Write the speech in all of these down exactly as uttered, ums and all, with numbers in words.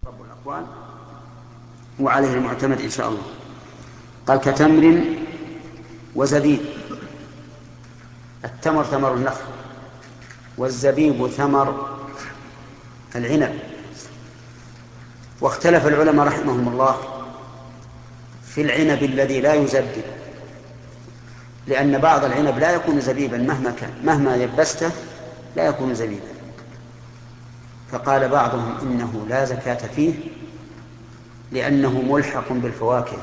رب الأقوال وعليه المعتمد إن شاء الله. قال كتمر وزبيب. التمر ثمر النخل، والزبيب ثمر العنب. واختلف العلماء رحمهم الله في العنب الذي لا يزبب، لأن بعض العنب لا يكون زبيبا مهما كان، مهما يبسته لا يكون زبيبا. فقال بعضهم إنه لا زكاة فيه لأنه ملحق بالفواكه،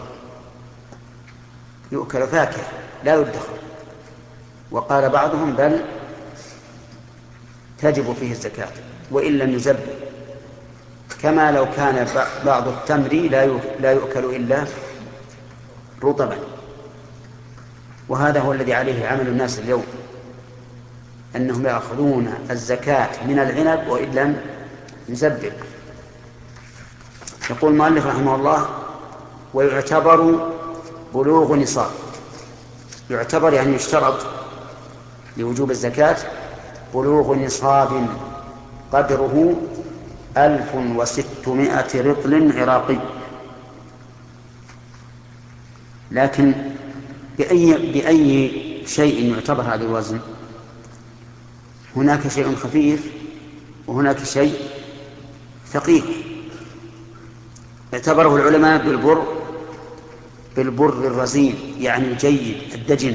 يؤكل فاكهة لا يدخر. وقال بعضهم بل تجب فيه الزكاة وإن لم يزبب، كما لو كان بعض التمر لا يؤكل إلا رطبا. وهذا هو الذي عليه عمل الناس اليوم، أنهم يأخذون الزكاة من العنب وإن لم يزبب. يقول المؤلف رحمه الله: ويعتبر بلوغ نصاب. يعتبر يعني يشترط لوجوب الزكاة بلوغ نصاب قدره ألف وستمائة رطل عراقي. لكن بأي, بأي شيء يعتبر هذا الوزن؟ هناك شيء خفيف وهناك شيء ثقيل. اعتبره العلماء بالبر بالبر الرزين، يعني الجيد الدجن،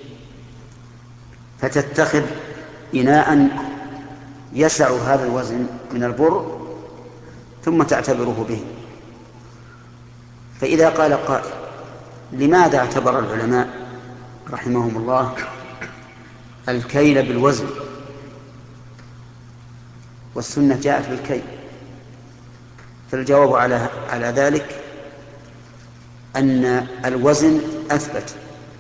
فتتخذ إناء يسع هذا الوزن من البر ثم تعتبره به. فإذا قال قائل: لماذا اعتبر العلماء رحمهم الله الكيل بالوزن والسنة جاءت بالكيل؟ فالجواب على على ذلك أن الوزن أثبت،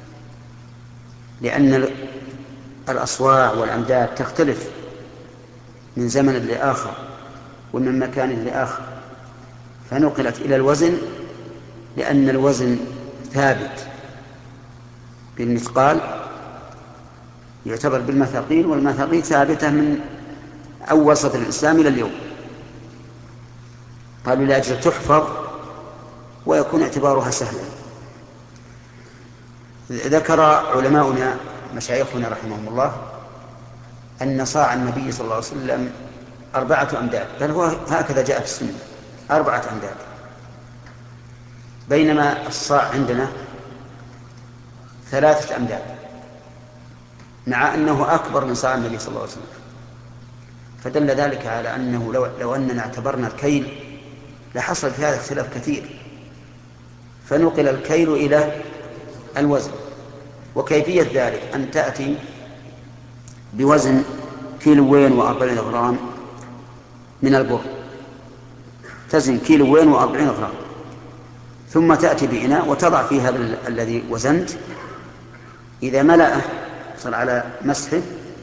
لأن الأصواع والأمداد تختلف من زمن لآخر ومن مكان لآخر، فنقلت إلى الوزن لأن الوزن ثابت بالمثقال، يعتبر بالمثاقيل، والمثاقيل ثابتة من أول صدر الإسلام إلى اليوم. قالوا لأجل تحفظ ويكون اعتبارها سهلا. ذكر علماؤنا مشايخنا رحمهم الله أن صاع النبي صلى الله عليه وسلم أربعة أمداد، بل هو هكذا جاء في السنة أربعة أمداد، بينما الصاع عندنا ثلاثة أمداد، مع أنه أكبر من صاع النبي صلى الله عليه وسلم. فدل ذلك على أنه لو, لو أننا اعتبرنا الكيل لحصل في هذا اختلاف كثير، فنقل الكيل إلى الوزن. وكيفية ذلك أن تأتي بوزن كيلوين وأربعين غرام من البر، تزن كيلوين وأربعين غرام، ثم تأتي بإناء وتضع فيه هذا الذي وزنت، إذا ملأه صار على مسحه،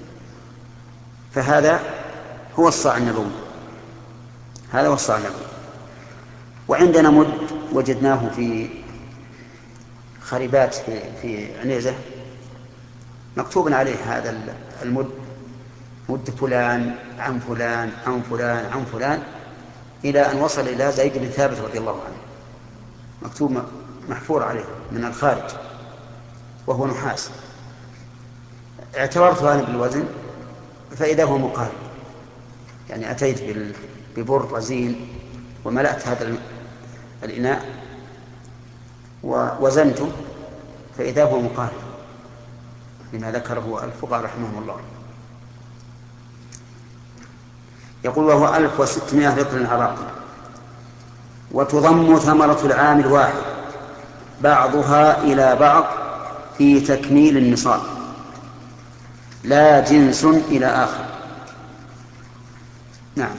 فهذا هو الصاع النبوي، هذا هو الصاع النبوي. وعندنا مد وجدناه في خريبات في, في عنيزة مكتوب عليه هذا المد، مد فلان عن فلان عن فلان عن فلان، إلى أن وصل إلى زيد بن ثابت رضي الله عنه، مكتوب محفور عليه من الخارج وهو نحاس. اعتبرت أنا بالوزن فإذا هو مقارب، يعني أتيت ببر رزين وملأت هذا الإناء ووزنته فإذا هو مقارب لما ذكره الفقهاء رحمهم الله. يقول: وهو ألف وستمائة رطل عراقي. وتضم ثمرة العام الواحد بعضها إلى بعض في تكميل النصاب، لا جنس إلى آخر. نعم،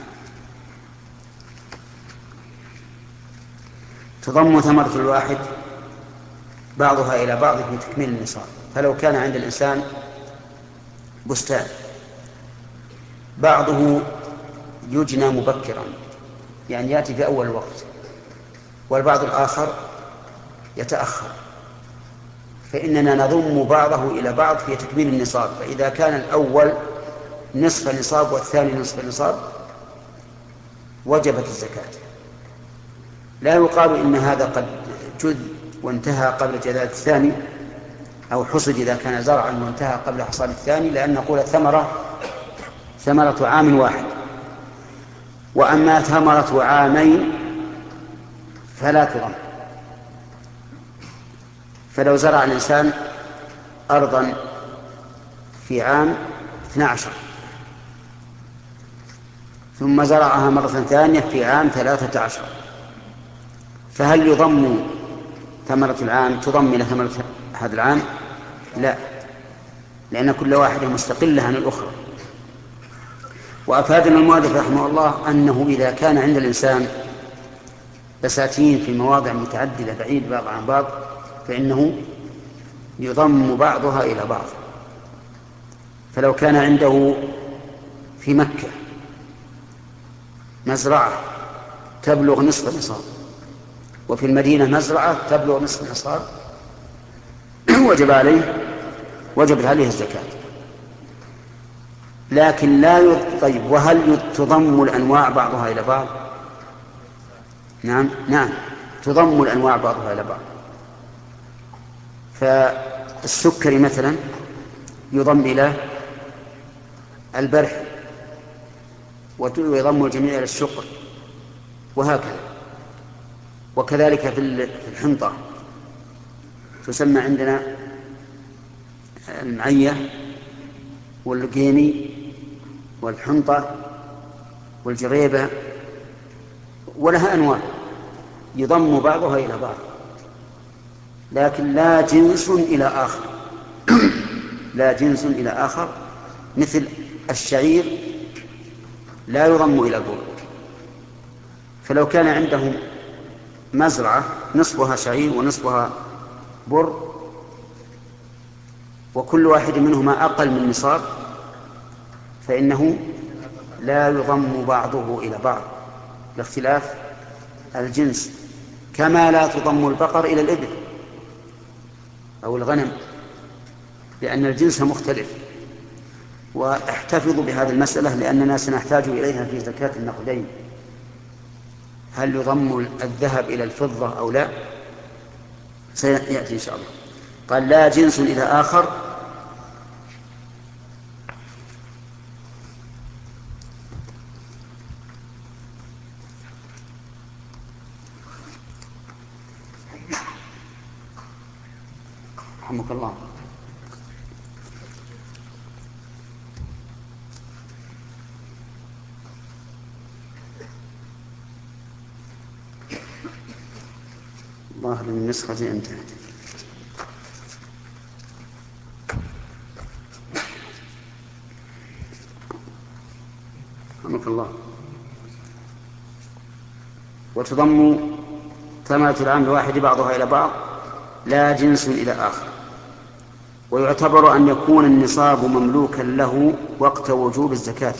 تضم ثمرة الواحد بعضها إلى بعض في تكميل النصاب. فلو كان عند الإنسان بستان بعضه يجنى مبكرا، يعني يأتي في أول الوقت، والبعض الآخر يتأخر، فإننا نضم بعضه إلى بعض في تكميل النصاب. فإذا كان الأول نصف النصاب والثاني نصف النصاب وجبت الزكاة. لا يقال إن هذا قد جذ وانتهى قبل جذاذ الثاني، أو حصد إذا كان زرعا وانتهى قبل حصاد الثاني، لأن نقول الثمرة ثمرة عام واحد. وأما ثمرة عامين فلا تضم. فلو زرع الإنسان أرضا في عام اثني عشر ثم زرعها مرة ثانية في عام ثلاثة عشر، فهل يضم ثمرة العام تضم إلى ثمرة هذا العام؟ لا، لأن كل واحدة مستقلة عن الأخرى. وأفادنا المؤلف رحمه الله أنه إذا كان عند الإنسان بساتين في مواضع متعددة بعيد بعض عن بعض فإنه يضم بعضها إلى بعض. فلو كان عنده في مكة مزرعة تبلغ نصف نصاب، وفي المدينة مزرعة تبلغ نصف نصاب، وجب عليه وجبت عليه الزكاة. لكن لا يض... طيب وهل تضم الأنواع بعضها إلى بعض؟ نعم نعم تضم الأنواع بعضها إلى بعض. فالسكري مثلا يضم إلى البرح، ويضم الجميع إلى الشقر، وهكذا. وكذلك في الحنطة تسمى عندنا المعية والقيني والحنطة والجريبة، ولها أنواع يضم بعضها إلى بعض، لكن لا جنس إلى آخر لا جنس إلى آخر. مثل الشعير لا يضم إلى البر. فلو كان عندهم مزرعة نصفها شعير ونصفها بر، وكل واحد منهما أقل من نصاب، فإنه لا يضم بعضه إلى بعض لاختلاف الجنس، كما لا تضم البقر إلى الإبل أو الغنم، لأن الجنس مختلف. واحتفظوا بهذه المسألة لأننا سنحتاج إليها في زكاة النقدين، هل يضم الذهب إلى الفضة أو لا، سيأتي إن شاء الله. قال لا جنس إلى آخر. رحمك الله. ظاهر النسخة انتهت. رحمك الله. وتضم ثمرة العام الواحد بعضها إلى بعض لا جنس إلى آخر. ويعتبر أن يكون النصاب مملوكا له وقت وجوب الزكاة.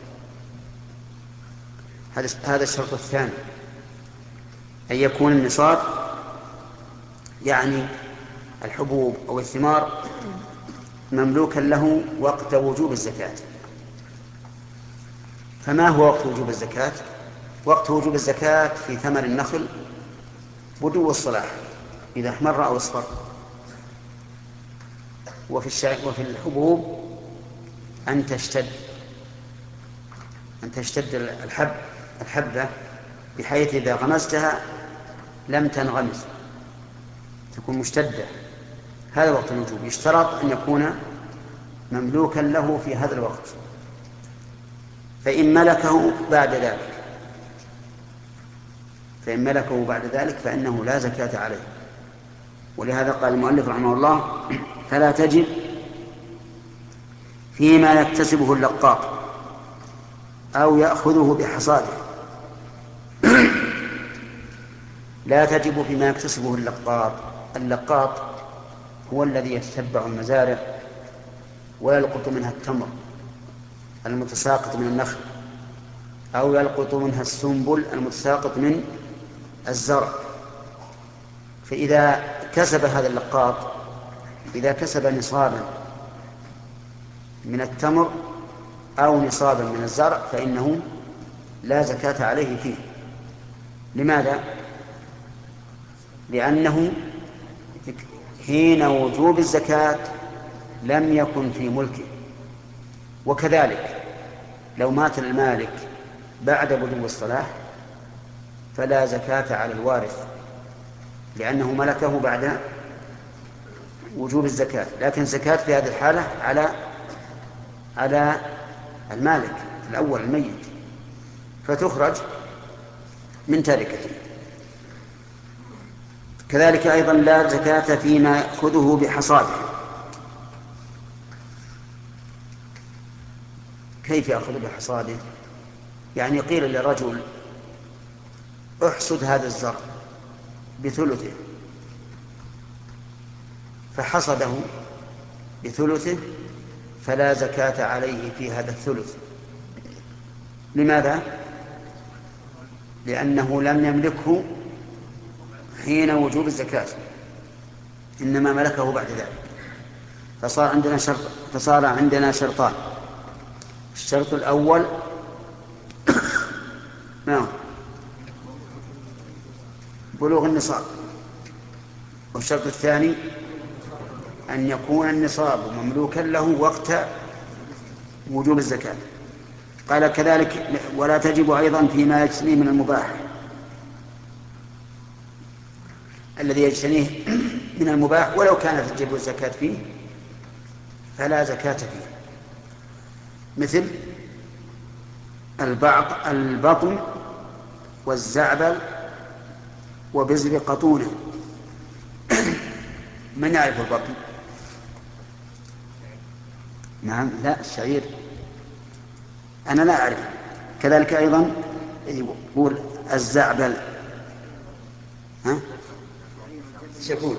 هذا الشرط الثاني، أن يكون النصاب يعني الحبوب أو الثمار مملوكا له وقت وجوب الزكاة. فما هو وقت وجوب الزكاة؟ وقت وجوب الزكاة في ثمر النخل بدو الصلاح إذا احمر أو اصفر، وفي الشع... وفي الحبوب أن تشتد أن تشتد الحب الحبة بحيث إذا غمستها لم تنغمس، تكون مشتدة. هذا وقت الوجوب. يشترط أن يكون مملوكا له في هذا الوقت، فإن ملكه بعد ذلك فإن ملكه بعد ذلك فإنه لا زكاة عليه. ولهذا قال المؤلف رحمه الله فلا تجب فيما يكتسبه اللقاط أو يأخذه بحصاده. لا تجب فيما يكتسبه اللقاط. اللقاط هو الذي يتتبع المزارع ويلقط منها التمر المتساقط من النخل، أو يلقط منها السنبل المتساقط من الزرع. فإذا كسب هذا اللقاط إذا كسب نصابا من التمر أو نصابا من الزرع فإنه لا زكاة عليه فيه. لماذا؟ لأنه حين وجوب الزكاة لم يكن في ملكه. وكذلك لو مات المالك بعد بدو الصلاح فلا زكاة على الوارث لأنه ملكه بعد وجوب الزكاة، لكن الزكاة في هذه الحالة على على المالك الأول الميت، فتخرج من تركته. كذلك أيضا لا زكاة فيما يأخذه بحصاده. كيف يأخذ بحصاده؟ يعني قيل لرجل احصد هذا الزرع بثلثه، فحصده بثلثه فلا زكاة عليه في هذا الثلث. لماذا؟ لأنه لم يملكه حين وجوب الزكاة، إنما ملكه بعد ذلك. فصار عندنا شرط فصار عندنا شرطان. الشرط الأول نعم بلوغ النصاب، والشرط الثاني أن يكون النصاب مملوكا له وقت وجوب الزكاة. قال كذلك ولا تجب أيضا فيما يجتنيه من المباح، الذي يجتنيه من المباح ولو كانت تجب الزكاة فيه فلا زكاة فيه، مثل البعض البطن والزعبل وبزر قطونة. من يعرف البطن؟ نعم لا الشعير أنا لا أعرف. كذلك أيضا يقول الزعبل ها شكول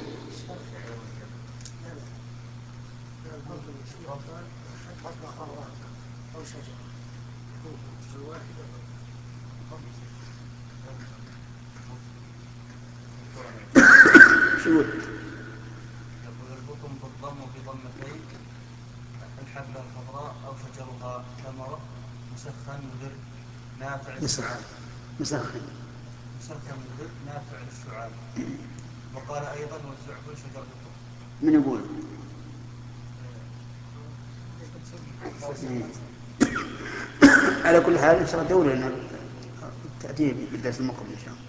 شو يقول البطن بالضم بضمتين الحبة الخضراء أو شجرها ثمرة مسخن مدر نافع للشعاب مسخن مسخن مدر نافع للشعاب. وقال أيضا والزعبل شجرة الطب. من يقول؟ على كل حال إن شاء الله دوري لنا تأتي بالدرس المقبل إن شاء الله،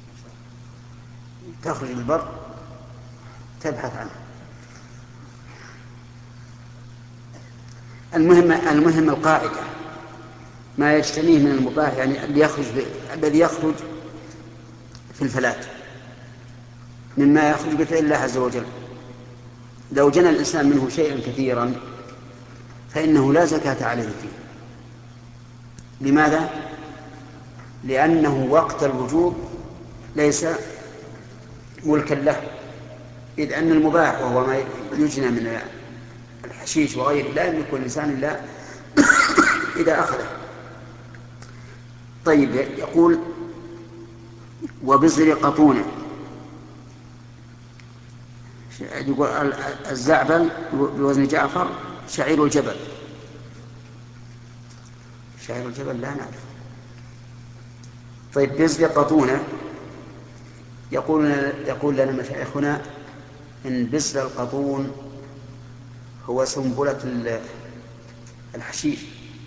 تخرج بالبر تبحث عنه. المهم المهم القاعدة ما يجتنيه من المباح، يعني اللي يخرج الذي يخرج في الفلاة مما يخرج بفعل الله عز وجل. لو جنى الإنسان منه شيئا كثيرا فإنه لا زكاة عليه فيه. لماذا؟ لأنه وقت الوجوب ليس ملكا له، إذ أن المباح وهو ما يجنى من الحشيش وغيره لا يملك الإنسان إلا إذا أخذه. طيب يقول وبزر قطونة، يقول الزعبل بوزن جعفر شعير الجبل. شعير الجبل لا نعرف. طيب بزر قطونة يقول يقول لنا مشايخنا إن بزر القطون هو سنبلة الحشيش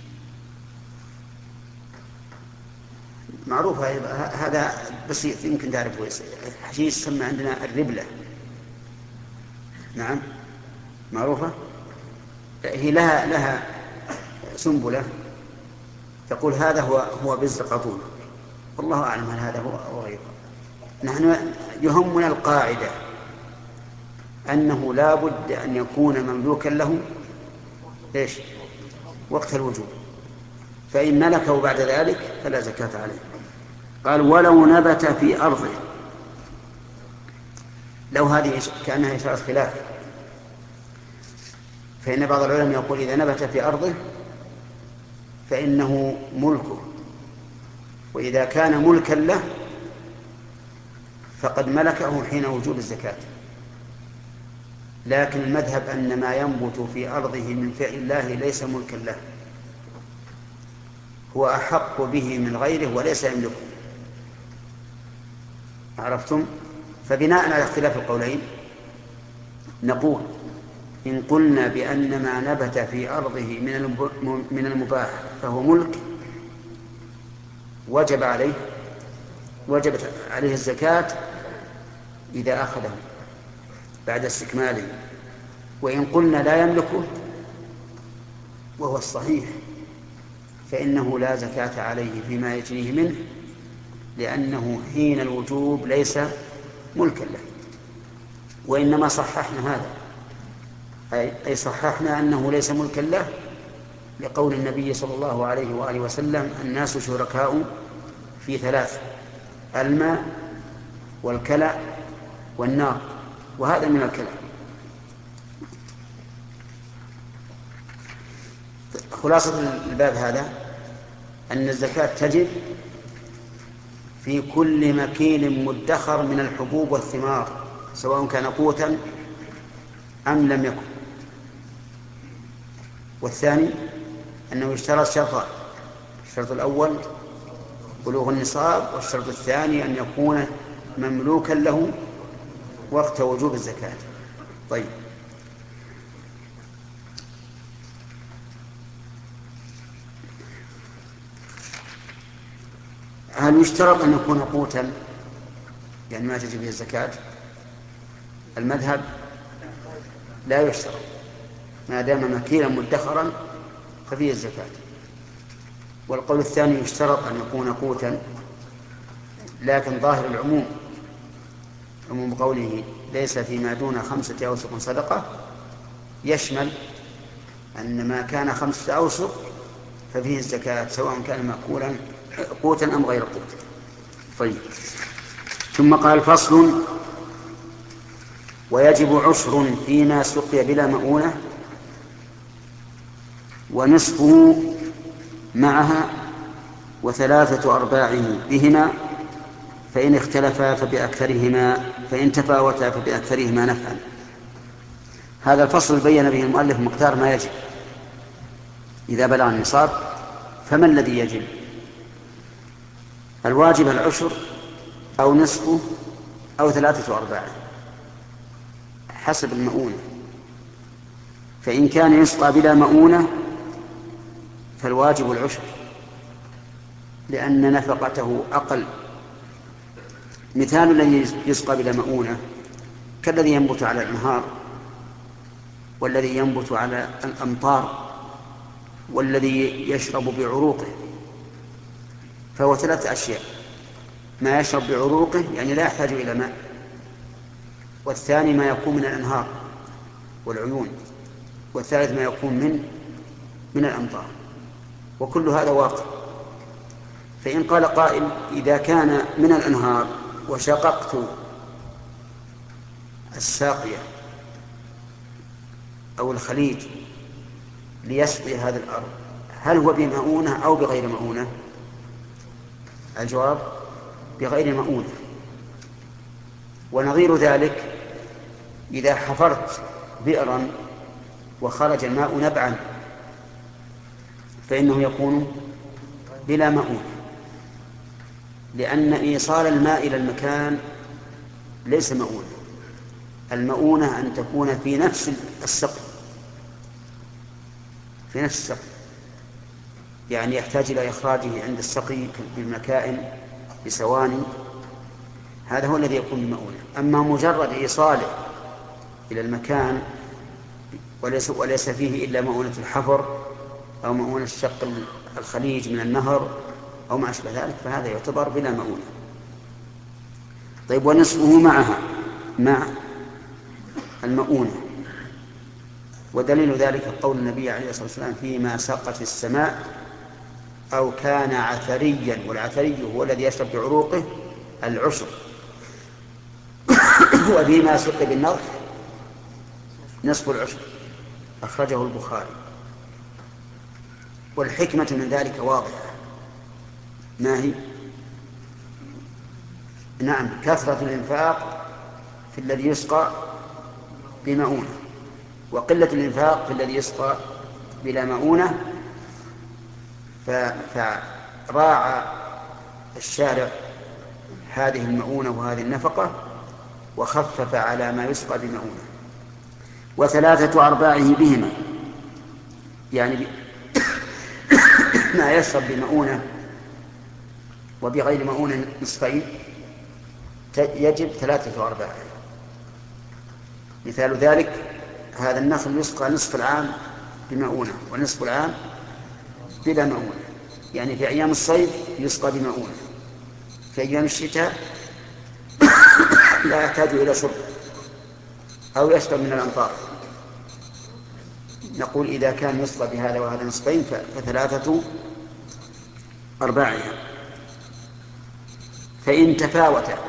معروفة هذا بسيط يمكن تعرفه. الحشيش سمى عندنا الربلة، نعم معروفة. هي لها لها سنبلة تقول هذا هو هو بزر قطون. والله أعلم هل هذا هو أو غيره. نحن يهمنا القاعدة أنه لا بد أن يكون مملوكا له إيش وقت الوجوب، فإن ملكه بعد ذلك فلا زكاة عليه. قال ولو نبت في أرضه. لو هذه كأنها إشارة خلاف، فإن بعض العلماء يقول إذا نبت في أرضه فإنه ملكه، وإذا كان ملكا له فقد ملكه حين وجوب الزكاة. لكن المذهب أن ما ينبت في أرضه من فعل الله ليس ملكا له، هو أحق به من غيره وليس يملكه. عرفتم؟ فبناء على اختلاف القولين نقول إن قلنا بأن ما نبت في أرضه من المباح فهو ملك وجب عليه وجبت عليه الزكاة إذا أخذه بعد استكماله. وإن قلنا لا يملكه وهو الصحيح فإنه لا زكاة عليه فيما يجريه منه، لأنه حين الوجوب ليس ملكا له. وإنما صححنا هذا، أي صححنا أنه ليس ملكا له لقول النبي صلى الله عليه وآله وسلم: الناس شركاء في ثلاث: الماء والكلى والنار. وهذا من الكلى. خلاصة الباب هذا أن الزكاة تجب في كل مكين مدخر من الحبوب والثمار سواء كان قوتا أم لم يكن. والثاني أنه يشترط شرطان: الشرط الأول بلوغ النصاب، والشرط الثاني أن يكون مملوكا له وقت وجوب الزكاة. طيب، هل يشترط أن يكون قوتا يعني ما تجب به الزكاة؟ المذهب لا يشترط، ما دام مكيلا مدخرا ففيه الزكاة. والقول الثاني يشترط أن يكون قوتا، لكن ظاهر العموم عموم قوله ليس فيما دون خمسة أوسق صدقة يشمل أن ما كان خمسة أوسق ففيه الزكاة سواء كان مأكولا قوتا أم غير قوت. طيب، ثم قال: فصل: ويجب عشر فيما سقي بلا مؤونة ونصفه معها وثلاثة أرباعه بهما، فإن اختلفا فبأكثرهما فإن تفاوتا فبأكثرهما نفعا. هذا الفصل بين به المؤلف مقدار ما يجب إذا بلغ النصاب. فما الذي يجب؟ الواجب العشر أو نصفه أو ثلاثة أرباعه حسب المؤونة. فإن كان يسقى بلا مؤونة فالواجب العشر لأن نفقته أقل. مثال الذي يسقى بلا مؤونة كالذي ينبت على الأنهار، والذي ينبت على الأمطار، والذي يشرب بعروقه، فهو ثلاثة أشياء: ما يشرب بعروقه يعني لا يحتاج إلى ماء، والثاني ما يكون من الأنهار والعيون، والثالث ما يكون من من الأمطار، وكل هذا واقع. فإن قال قائل: إذا كان من الأنهار وشققت الساقية أو الخليج ليسقي هذه الأرض، هل هو بمؤونة أو بغير مؤونة؟ الجواب: بغير مؤونة. ونظير ذلك إذا حفرت بئرا وخرج الماء نبعا فإنه يكون بلا مؤونة، لأن إيصال الماء إلى المكان ليس مؤونة. المؤونة أن تكون في نفس السقي في نفس السقي يعني يحتاج إلى إخراجه عند السقي بالمكائن بسواني، هذا هو الذي يكون بمؤونة. أما مجرد إيصاله إلى المكان وليس, وليس فيه إلا مؤونة الحفر أو مؤونة شق الخليج من النهر أو ما أشبه ذلك فهذا يعتبر بلا مؤونة. طيب، ونصفه معها مع المؤونة. ودليل ذلك قول النبي عليه الصلاة والسلام: فيما سقت السماء أو كان عثريا، والعثري هو الذي يشرب بعروقه العشر، وفيما سقي بالنضح نصف العشر، أخرجه البخاري. والحكمة من ذلك واضحة، ما هي؟ نعم، كثرة الإنفاق في الذي يسقى بمؤونة، وقلة الإنفاق في الذي يسقى بلا مؤونة. فراعى الشارع هذه المؤونة وهذه النفقة وخفف على ما يسقى بمؤونة. وثلاثة أرباعه بهما، يعني ما يشرب بمؤونة وبغير مؤونة نصفين يجب ثلاثة أرباعه. مثال ذلك هذا النخل يسقى نصف العام بمؤونة ونصف العام بلا مؤونة، يعني في أيام الصيف يسقى بمؤونة، في أيام الشتاء لا يحتاج إلى شرب أو يشرب من الأمطار. نقول إذا كان يسقى بهذا وهذا نصفين فثلاثة أرباعها. فإن تفاوتا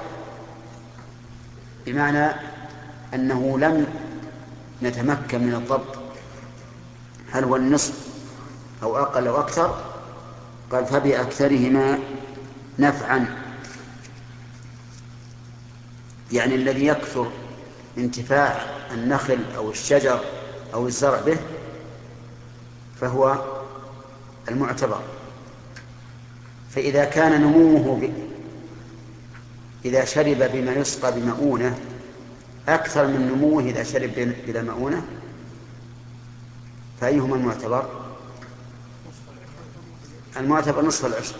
بمعنى أنه لم نتمكن من الضبط هل هو النصف أو أقل أو أكثر، قال فبأكثرهما نفعا، يعني الذي يكثر انتفاع النخل أو الشجر أو الزرع به فهو المعتبر. فإذا كان نموه ب... إذا شرب بما يسقى بمؤونة أكثر من نموه إذا شرب بلا مؤونة فأيهما المعتبر؟ المعتبر نصف العشر،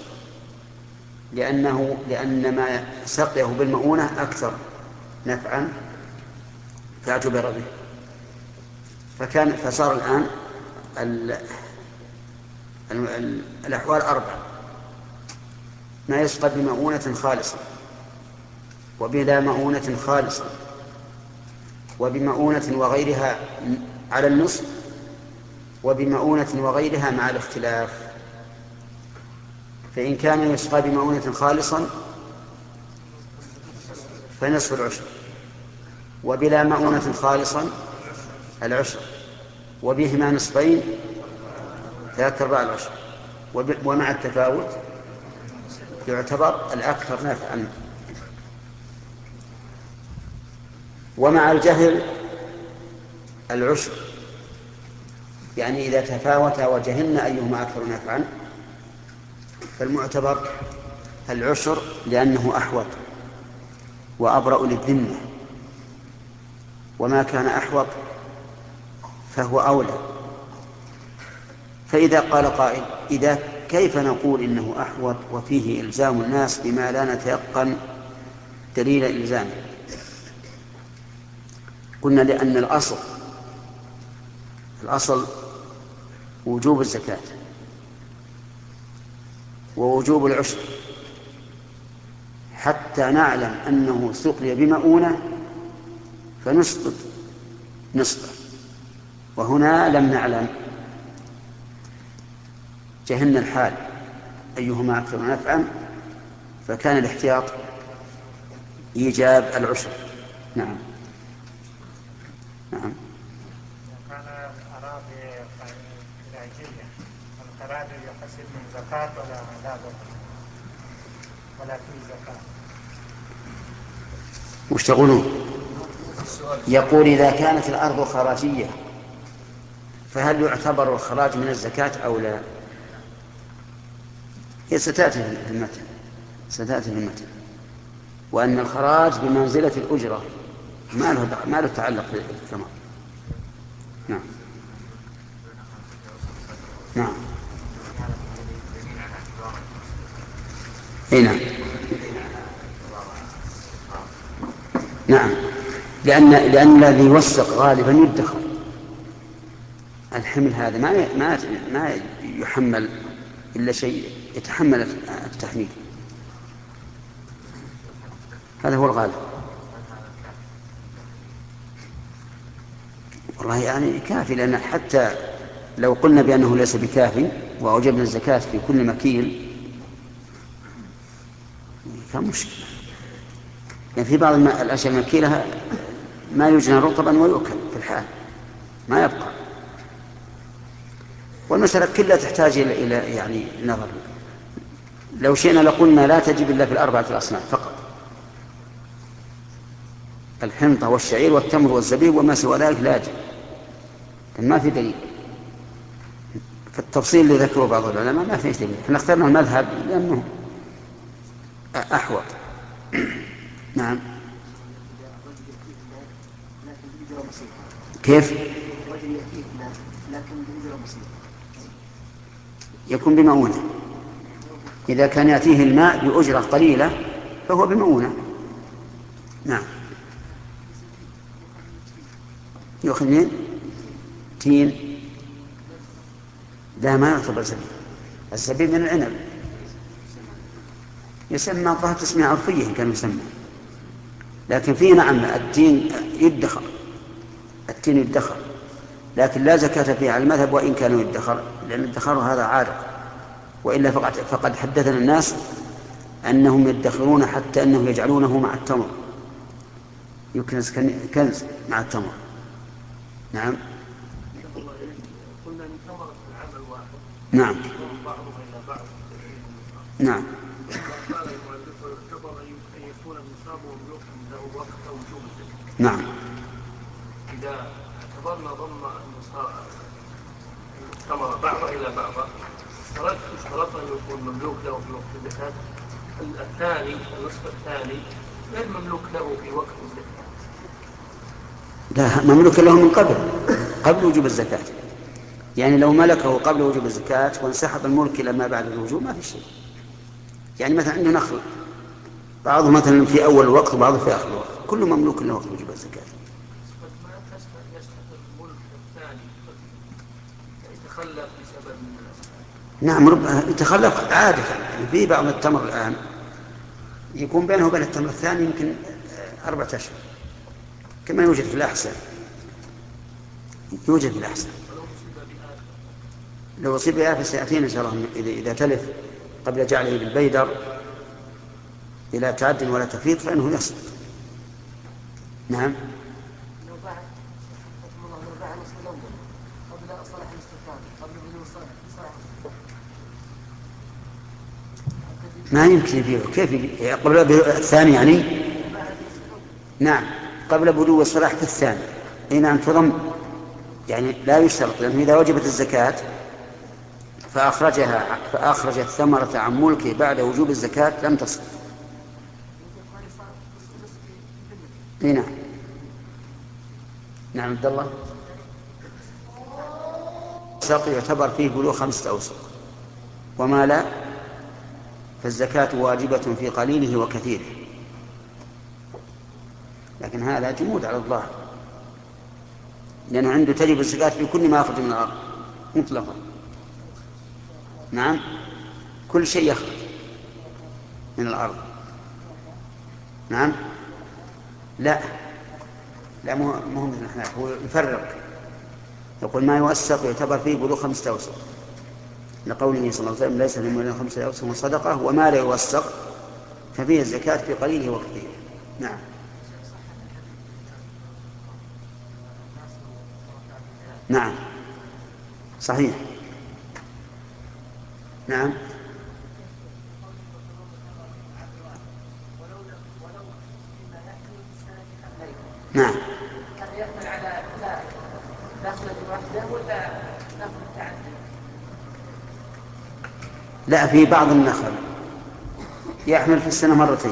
لأنه لأن ما سقيه بالمؤونة أكثر نفعا فاعتبر به. فكان فصار الآن ال... ال... ال... الأحوال أربعة: ما يسقى بمؤونة خالصة وبلا مؤونة خالصة وبمؤونة وغيرها على النصف وبمؤونة وغيرها مع الاختلاف. فإن كان يسقى بمؤونة خالصا فنصف العشر، وبلا مؤونة خالصا العشر، وبهما نصفين ثلاثة أرباع العشر. ومع التفاوت يعتبر الأكثر نفعا. ومع الجهل العشر، يعني إذا تفاوت وجهلنا أيهما أكثر نفعا فالمعتبر العشر، لأنه أحوط وأبرأ للذمة، وما كان أحوط فهو أولى. فإذا قال قائل: إذا كيف نقول إنه أحوط وفيه إلزام الناس بما لا نتيقن دليل إلزامه؟ قلنا: لأن الأصل الأصل وجوب الزكاة ووجوب العشر حتى نعلم أنه سقي بمؤونة فنسقط نصفه، وهنا لم نعلم، جهلنا الحال أيهما أكثر نفعا، فكان الاحتياط إيجاب العشر. نعم نعم. كان أراضي العجية القرار يحسب من زكاة ولا لا ولا في زكاة؟ وش تقولون؟ يقول: إذا كانت الأرض خراجية فهل يعتبر الخراج من الزكاة أو لا؟ هي ستأتي في المتن ستأتي في المتن وأن الخراج بمنزلة الأجرة، ما له ما له تعلق بالثمر. نعم نعم اي نعم نعم لأن لأن الذي يوثق غالبا يدخر. الحمل هذا ما ما ما يحمل إلا شيء يتحمل التحميل، هذا هو الغالب. والله يعني كافي، لأن حتى لو قلنا بأنه ليس بكاف وأوجبنا الزكاة في كل مكيل كان مشكلة، يعني في بعض الأشياء المكيلة ما يوجد رطبا ويؤكل في الحال ما يبقى. والمسألة كلها تحتاج إلى يعني نظر. لو شئنا لقلنا لا تجب إلا في الأربعة الأصناف فقط: الحنطة والشعير والتمر والزبيب، وما سوى ذلك لا يجب، ما في دليل. في التفصيل اللي ذكره بعض العلماء ما فيه دليل، احنا اخترنا المذهب لأنه أحوط. نعم. كيف؟ رجل يأتيه الماء لكن بأجرة بسيطة. يكون بمؤونة. إذا كان يأتيه الماء بأجرة قليلة فهو بمؤونة. نعم. يؤخذ منين؟ تين. لا، ما يعتبر زبيب. الزبيب من العنب يسمى ظهر تسمية عرفية إن كان يسمى، لكن فيه نعم التين يدخر، التين يدخر، لكن لا زكاة فيه على المذهب وإن كانوا يدخر، لأن الدخار هذا عارق. وإلا فقد, فقد حدثنا الناس أنهم يدخرون حتى أنهم يجعلونه مع التمر، يكنز كنز مع التمر. نعم. قلنا ان ثمرة العمل واحد. نعم. بعضهم الى بعض. نعم. قال المؤلف يعتبر ان يكون النصاب مملوكا له وقت وجوب الزكاة. نعم. إذا اعتبرنا ضم النصاب الثمرة بعضها إلى بعضها اشترط أن يكون مملوك له في وقت الزكاة. الثاني النصف الثاني غير مملوك له في وقت الزكاة. لا، مملوك له من قبل قبل وجوب الزكاة. يعني لو ملكه قبل وجوب الزكاة وانسحب الملك إلى ما بعد الوجوب ما في شيء. يعني مثلا عنده نخل، بعضه مثلا في أول الوقت وبعضه في آخر الوقت، كله مملوك له وقت وجوب الزكاة. ما يستحق الملك الثاني يتخلف بسبب نعم، رب يتخلف عادة. يعني في بعض التمر الآن يكون بينه وبين التمر الثاني يمكن أربعة أشهر، كما يوجد في الأحسن. يوجد في الأحسن. لو أصيب بآفة سيأتينا إن شاء الله إذا تلف قبل جعله بالبيدر إلى تعد ولا تفريط فإنه يصل. نعم. لو باع لو باع نصف الأول قبل صلاح نصف الثاني قبل بدون صلاح ما يمكن يبيعه. كيف يبيع؟ قبل الثاني يعني؟ نعم، قبل بدو الصلاح في الثاني. أي نعم، تضم يعني لا يشترط، لأنه إذا وجبت الزكاة فأخرجها فأخرج الثمرة عن ملكه بعد وجوب الزكاة لم تصل. أي نعم. نعم عبد الله. الساق يعتبر فيه بلوغ خمسة أوسق، وما لا فالزكاة واجبة في قليله وكثيره، لكن هذا جمود على الله، لأنه عنده تجب الزكاة في كل ما يخرج من الأرض مطلقا. نعم، كل شيء يخرج من الأرض. نعم. لا لا، مو مثل الأحناف، هو يفرق، يقول ما يوسق يعتبر فيه بلوغ خمسة أوسق، لقوله صلى الله عليه وسلم ليس للمؤمن خمسة أوسق صدقة، وما لا يوسق ففيه الزكاة في قليله وكثيره. نعم. نعم صحيح. نعم. نعم. هل يحمل على نخلة واحدة ولا نخلة متعددة؟ لا، في بعض النخل يحمل في السنة مرتين.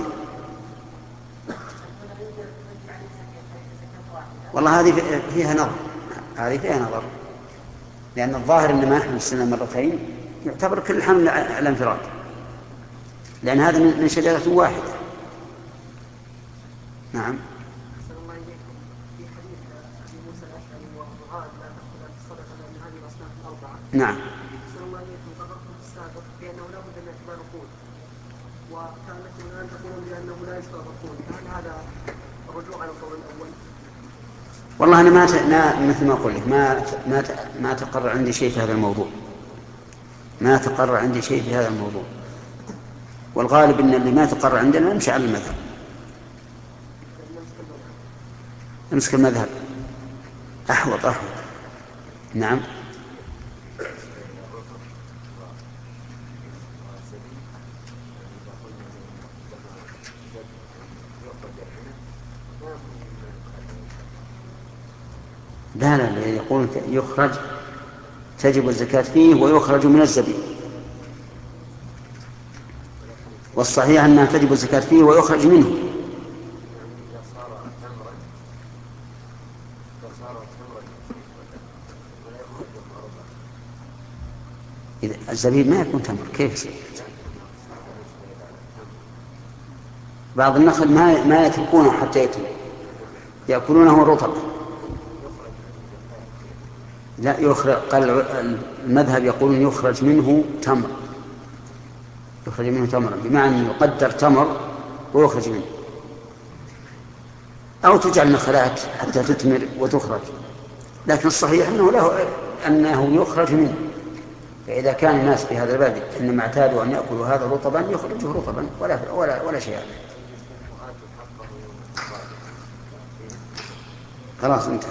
والله هذه فيها نظر، هذه فيها نظر، لأن الظاهر أن ما يحمل السنة مرتين يعتبر كل حمل على انفراد، لأن هذا من شجرة واحدة. نعم. نعم. وكانت الآن تقولون بأنه لا يشترط القول، هل هذا الرجوع على القول الأول؟ والله أنا ما ما مثل ما أقول لك ما ما ما تقرر عندي شيء في هذا الموضوع، ما تقرر عندي شيء في هذا الموضوع، والغالب أن اللي ما تقرر عندنا نمشي على المذهب، نمسك المذهب أحوط أحوط. نعم. لا لا، يقول يخرج تجب الزكاة فيه ويخرج من الزبيب، والصحيح أنها تجب الزكاة فيه ويخرج منه. إذا الزبيب ما يكون تمر كيف يصير؟ بعض النخل ما ما يتركونه حتى يتم يأكلونه رطب. لا يخرج، قال المذهب يقولون يخرج منه تمر، يخرج منه تمرا بمعنى يقدر تمر ويخرج منه، أو تجعل نخلات حتى تثمر وتخرج. لكن الصحيح أنه له أنه يخرج منه، فإذا كان الناس في هذا البلد إنما اعتادوا أن يأكلوا هذا رطبا يخرجه رطبا ولا ولا ولا شيء. خلاص انتهى.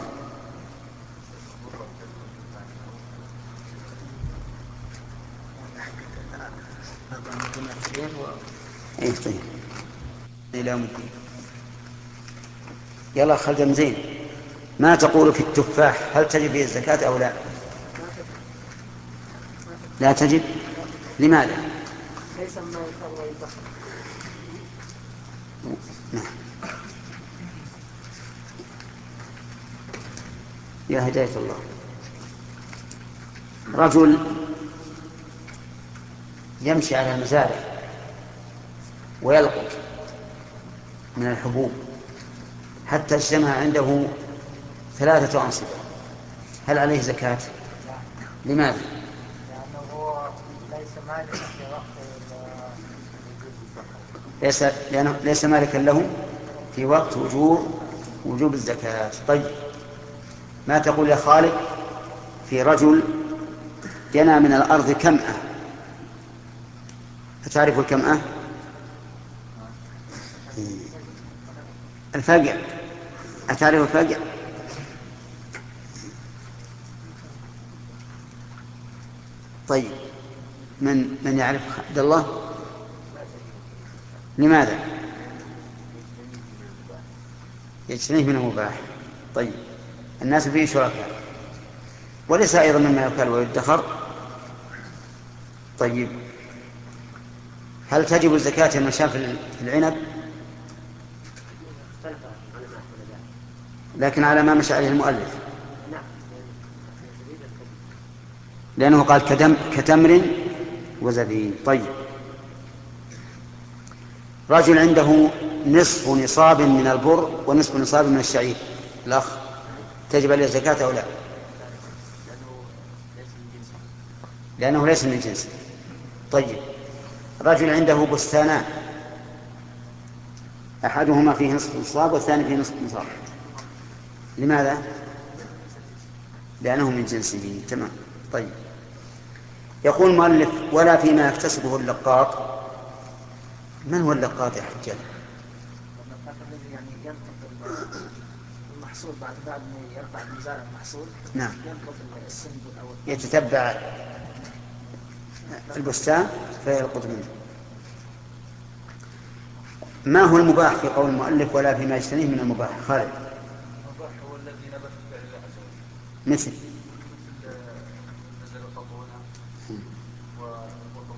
ايه طيب الى ممكن. يلا خلدم زين، ما تقول في التفاح؟ هل تجب فيه الزكاة او لا؟ لا تجب. لماذا؟ ليس ما يقرر البحر. نعم. يا هداية الله، رجل يمشي على المزارع ويلقط من الحبوب حتى اجتمع عنده ثلاثة أنصبة، هل عليه زكاة؟ لماذا؟ لأنه ليس مالكا في وقت ليس لأنه ليس مالكا له في وقت وجوب وجوب الزكاة. طيب ما تقول يا خالد في رجل جنى من الأرض كمأة؟ أتعرف الكمأة؟ الفقع. أتعرف الفقع؟ طيب من من يعرف عبد الله؟ لماذا؟ يجتنيه من المباح. طيب الناس فيه شركاء وليس أيضا مما يكال ويدخر. طيب هل تجب الزكاة المشاة في العنب؟ لكن على ما مشى عليه المؤلف، لأنه قال كدم كتمر وزبيب. طيب رجل عنده نصف نصاب من البر ونصف نصاب من الشعير، الأخ تجب عليه الزكاة أو لا؟ لأنه ليس من جنسه. طيب رجل عنده بستانان أحدهما فيه نصف نصاب والثاني فيه نصف نصاب، لماذا؟ لأنه من جنسه. تمام. طيب يقول المؤلف ولا فيما يكتسبه اللقاط. من هو اللقاط يا حجاج؟ اللقاط الذي يعني يلقط المحصول بعد بعد ما يرفع المزارع المحصول. نعم. يلقط السنبل أو يتتبع البستان فيلقط منه. ما هو المباح في قول المؤلف ولا فيما يجتنيه من المباح؟ خالد. المباح هو الذي نبت فعل الله عز وجل، مثل نزل الخطونه والبطن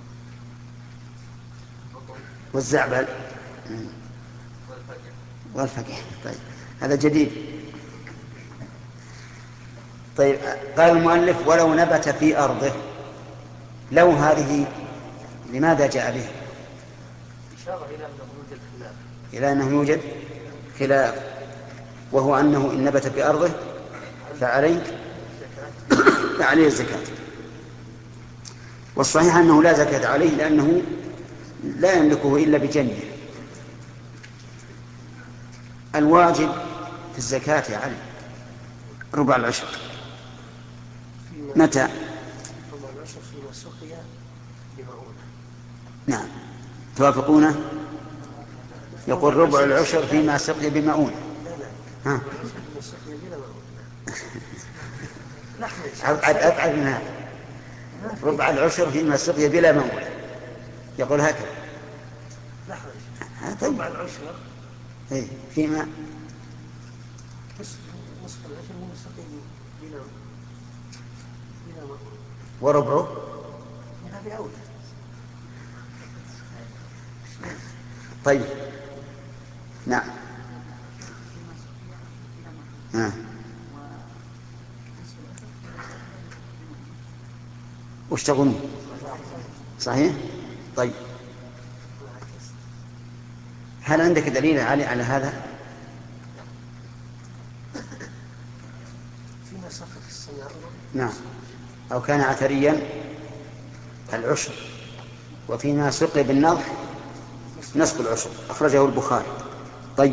والزعبل والفجر والفقه. طيب هذا جديد. طيب قال المؤلف ولو نبت في أرضه، لو هذه لماذا جاء به؟ إشارة إلى أنه يوجد خلاف، إلى أنه يوجد خلاف، وهو أنه إن نبت في أرضه فعليه فعليه الزكاة. والصحيح أنه لا زكاة عليه لأنه لا يملكه إلا بجنيه. الواجب في الزكاة يا علي ربع العشر. متى؟ ربع العشر فيما سقي بمؤونة. نعم توافقونه؟ يقول ربع العشر فيما سقي بمؤونة. ها فيما سقي بلا مؤونة. نحن أبعد من هذا. ربع العشر فيما سقي بلا مؤونة، يقول هكذا. نحن ربع العشر إيه فيما نصف العشر من سقي بلا بلا مؤونة. وربعه هذه أولى. طيب نعم. آه. وش تقولون؟ صحيح؟ طيب، هل عندك دليل عالي على هذا؟ فيما سقط السيارة. نعم. أو كان عثريا العشر، وفيما سقي بالنضح نصف العشر، أخرجه البخاري. طيب،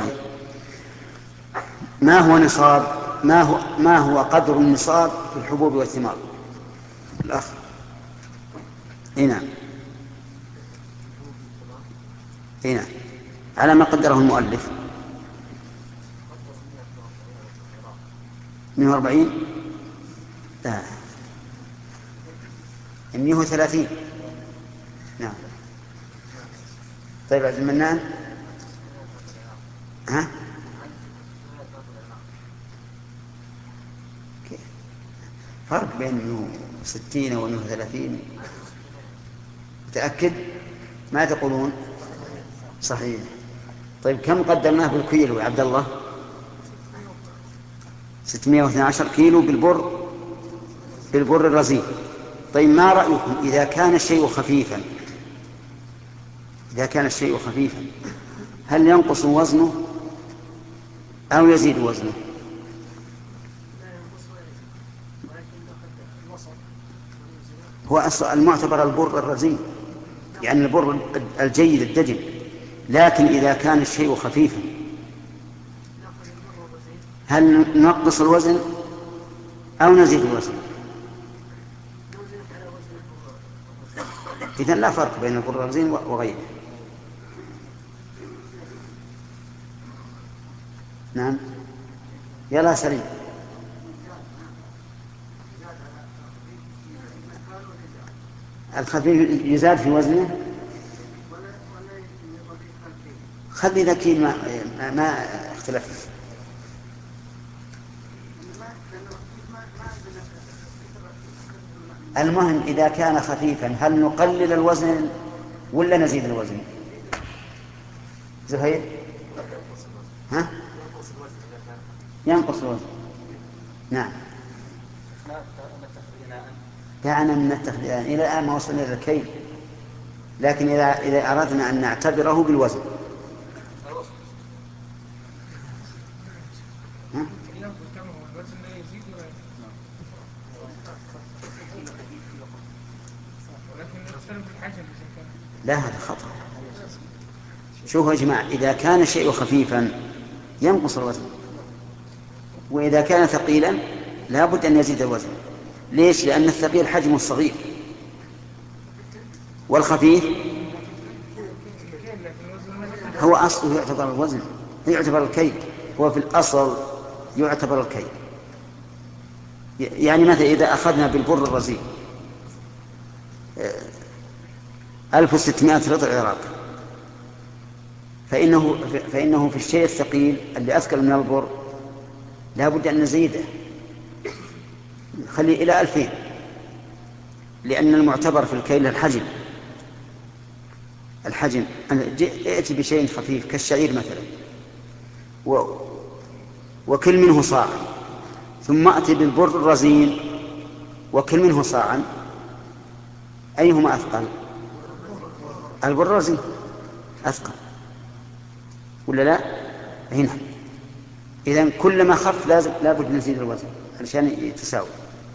ما هو نصاب ما هو ما هو قدر النصاب في الحبوب والثمار؟ الأخ. إيه نعم. إيه نعم، على ما قدره المؤلف مئة وأربعين، لا، مئة وثلاثين. نعم. طيب عبد المنان، ها؟ كيف؟ فرق بين مئة وستين و مئة وثلاثين. متأكد؟ ما تقولون؟ صحيح. طيب كم قدرناه بالكيلو يا عبد الله؟ ستمائة واثني عشر كيلو بالبر بالبر الرزين. طيب ما رأيكم إذا كان الشيء خفيفا إذا كان الشيء خفيفا هل ينقص وزنه أو يزيد وزنه؟ هو أصل المعتبر البر الرزين، يعني البر الجيد الدجن، لكن إذا كان الشيء خفيفا هل ننقص الوزن أو نزيد الوزن؟ إذن لا فرق بين البر الرزين وغيره. نعم. يلا سليم. الخفيف يزاد في وزنه، خلي ذكي ما, ما اختلف. المهم إذا كان خفيفا هل نقلل الوزن ولا نزيد الوزن؟ زهير؟ ها؟ ينقص الوزن. نعم. دعنا من نتخذ الآن إلى الآن ما وصلنا إلى الكيل، لكن إذا إذا أردنا أن نعتبره بالوزن. ها؟ لا، هذا خطأ. شوفوا يا جماعة، إذا كان الشيء خفيفا ينقص الوزن، وإذا كان ثقيلا لا بد أن يزيد الوزن. ليش؟ لأن الثقيل حجمه صغير والخفيف هو أصله يعتبر الوزن، يعتبر الكيل، هو في الأصل يعتبر الكيل. يعني مثلا إذا أخذنا بالبر الرزين ألف وستمائة رطل عراق، فإنه, فإنه في الشيء الثقيل اللي أثقل من البر لا بد أن نزيده، خليه إلى ألفين، لأن المعتبر في الكيل الحجم. الحجم ائتي بشيء خفيف كالشعير مثلا و... وكل منه صاع، ثم أتي بالبر الرزين وكل منه صاعا، أيهما أثقل؟ البر الرزين أثقل ولا لا؟ هنا إذن كلما خف لازم لابد نزيد الوزن علشان يتساوي.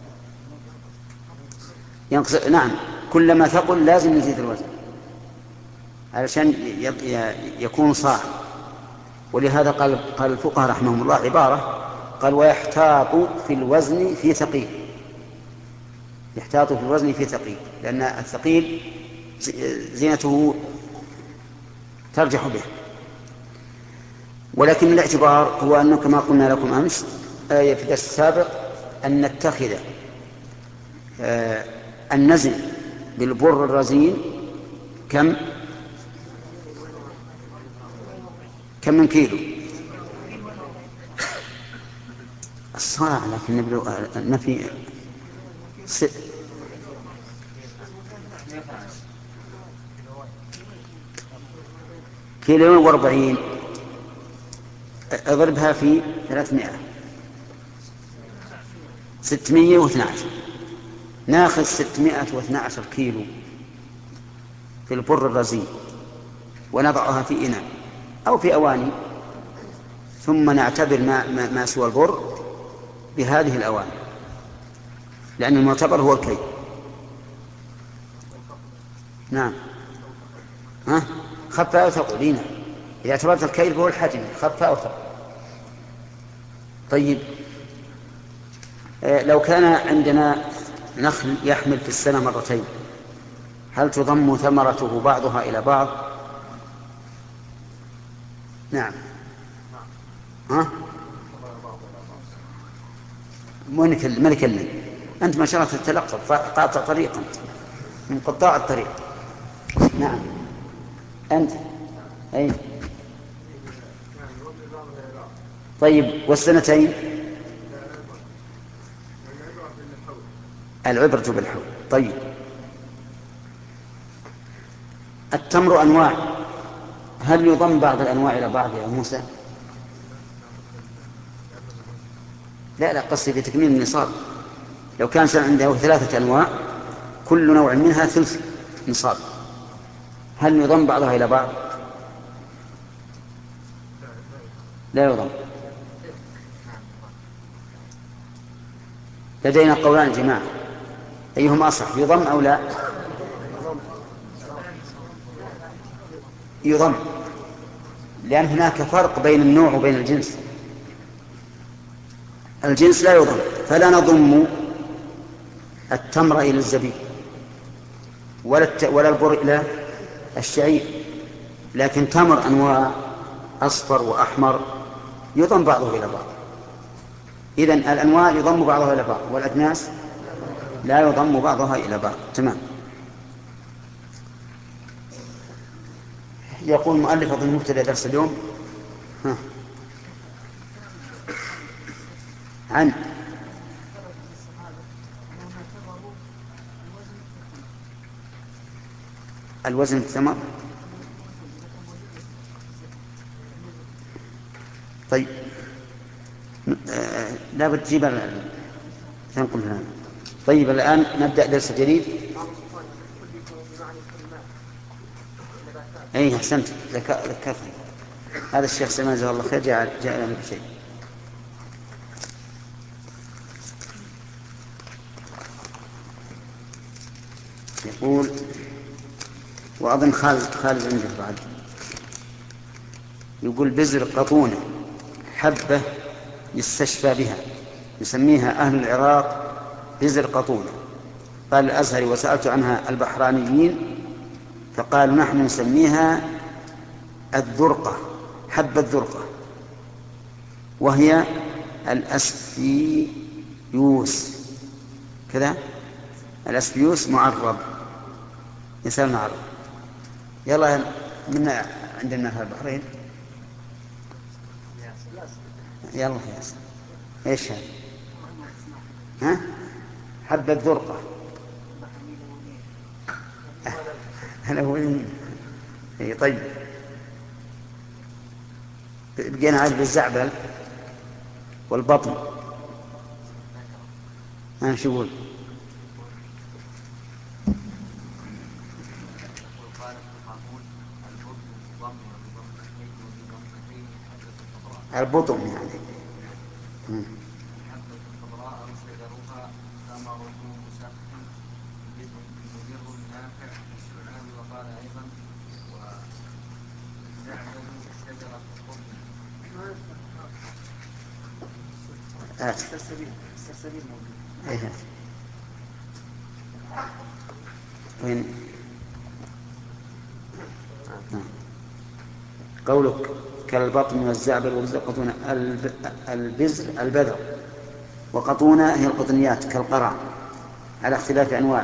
ينقص. نعم، كلما ثقل لازم نزيد الوزن علشان يكون صاع. ولهذا قال قال الفقهاء رحمهم الله عبارة، قال ويحتاط في الوزن في ثقيل، يحتاط في الوزن في ثقيل، لأن الثقيل زينته ترجح به. ولكن الاعتبار هو أنه كما قلنا لكم أمس آية في الدرس السابق أن نتخذ آه النزل بالبر الرزين كم كم من كيلو الصاع، لكن نبدو نفي س... كيلو واربعين، اضربها في ثلاثمائة، ستمائة واثني عشر، ناخذ ستمائة واثني عشر كيلو في البر الرزين ونضعها في إناء أو في أواني، ثم نعتبر ما, ما, ما سوى البر بهذه الأواني، لأن المعتبر هو الكيل. نعم. ها؟ خف أو ثقل. لينا إذا اعتبرت الكيل فهو الحجم، خف أو ثقل. طيب، لو كان عندنا نخل يحمل في السنة مرتين، هل تضم ثمرته بعضها إلى بعض؟ نعم. ها؟ ما نكلم أنت ما شاء الله تتلقف قاطع طريقا من قطاع الطريق. نعم أنت أي. طيب، والسنتين؟ العبرة بالحول. طيب، التمر أنواع، هل يضم بعض الأنواع إلى بعض يا موسى؟ لا لا، قصدي في تكميل النصاب. لو كان عنده ثلاثة أنواع كل نوع منها ثلث نصاب، هل يضم بعضها إلى بعض؟ لا يضم. لدينا قولان جماعة، أيهما أصح، يضم أو لا؟ يضم، لأن هناك فرق بين النوع وبين الجنس. الجنس لا يضم، فلا نضم التمر إلى الزبيب ولا البر إلى الشعير، لكن تمر أنواع أصفر وأحمر يضم بعضه إلى بعض. إذن الأنواع يضم بعضها إلى بعض، والأجناس لا يضم بعضها إلى بعض. تمام. يقول المؤلف أظن مبتدأ درس اليوم. ها. عن الوزن الثمر. طيب، آه لا بتجيب تنقل هنا. طيب، الآن نبدأ درس جديد. أي أحسنت، ذكرتني. هذا الشيخ سلمان جزاه الله خير جاء جاء لنا بشيء. يقول، وأظن خالد خالد عنده بعد، يقول بزر قطونة حبة يستشفى بها، يسميها أهل العراق بزر قطونة. قال الأزهري وسألت عنها البحرانيين فقالوا نحن نسميها الذرقة، حبة الذرقة، وهي الأسفيوس كذا، الأسفيوس معرب، إنسان معرب. يلا من عندنا في البحرين. يلا يا سلام. ايش هذا؟ ها؟ حبة ذرقة. الأولين. اي طيب. بقينا عاد بالزعبل والبطن. ها شو يقول؟ البطن يعني. مم. حبة الخضراء شجرها ثمره مسخن مدر نافع للسعال. وقال أيضا وزعبل شجرة القرن. السلسبيل السلسبيل موجود. ايه وين؟ نعم. قولك كالبطن والزعبل والقطونة. البزر البذر، وقطونة هي القطنيات كالقرع على اختلاف أنواعه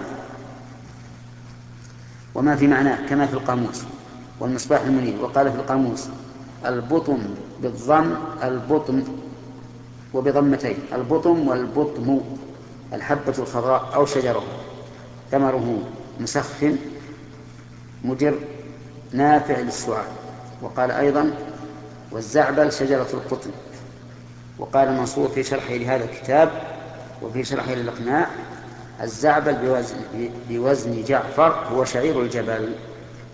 وما في معناه كما في القاموس والمصباح المنير. وقال في القاموس البطن بالضم البطن وبضمتين، البطن والبطم الحبة الخضراء أو شجره ثمره مسخن مدر نافع للسعال. وقال أيضا والزعبل شجرة القطن. وقال منصور في شرحه لهذا الكتاب وفي شرحه للإقناع الزعبل بوزن, بوزن جعفر هو شعير الجبل.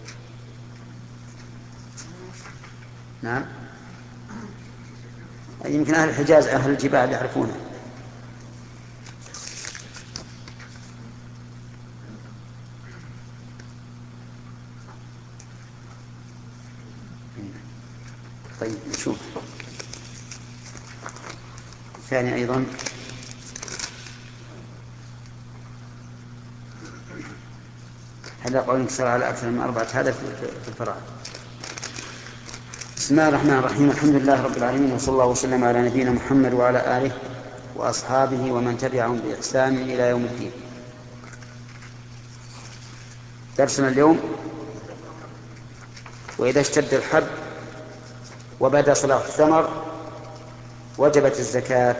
نعم، يمكن أهل الحجاز أهل الجبال يعرفونه. طيب نشوف الثاني أيضا. هل قول انكسر على أكثر من أربعة هذا في الفرائض. بسم الله الرحمن الرحيم. الحمد لله رب العالمين، وصلى الله وسلم على نبينا محمد وعلى آله وأصحابه ومن تبعهم بإحسان إلى يوم الدين. درسنا اليوم: وإذا اشتد الحب وبدا صلاح الثمر وجبت الزكاة.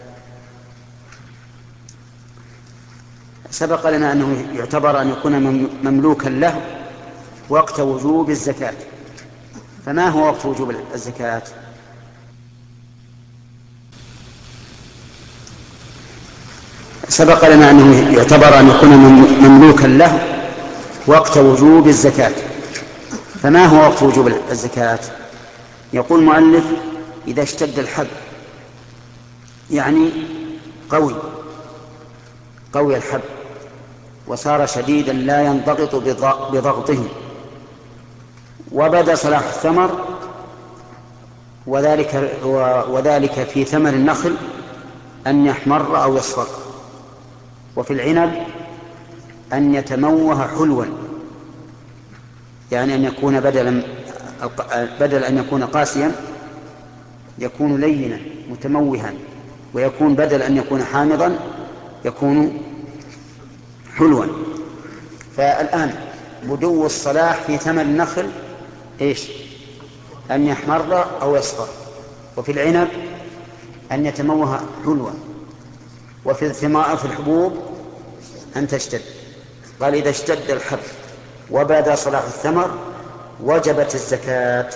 سبق لنا أنه يعتبر أن يكون مملوكا له وقت وجوب الزكاة. فما هو وقت وجوب الزكاة؟ سبق لنا أنه يعتبر أن يكون مملوكا له وقت وجوب الزكاة. فما هو وقت وجوب الزكاة؟ يقول المؤلف: إذا اشتد الحب، يعني قوي قوي الحب وصار شديدا لا ينضغط بضغطه، وبدا صلاح الثمر، وذلك, وذلك في ثمر النخل أن يحمر أو يصفر، وفي العنب أن يتموه حلوا، يعني أن يكون بدلا بدل أن يكون قاسيا يكون لينا متموها، ويكون بدل أن يكون حامضا يكون حلوا. فالآن بدو الصلاح في ثمر النخل إيش؟ أن يحمر أو يصفر، وفي العنب أن يتموه حلوا، وفي الثمار في الحبوب أن تشتد. قال: إذا اشتد الحب وبدا صلاح الثمر وجبت الزكاة،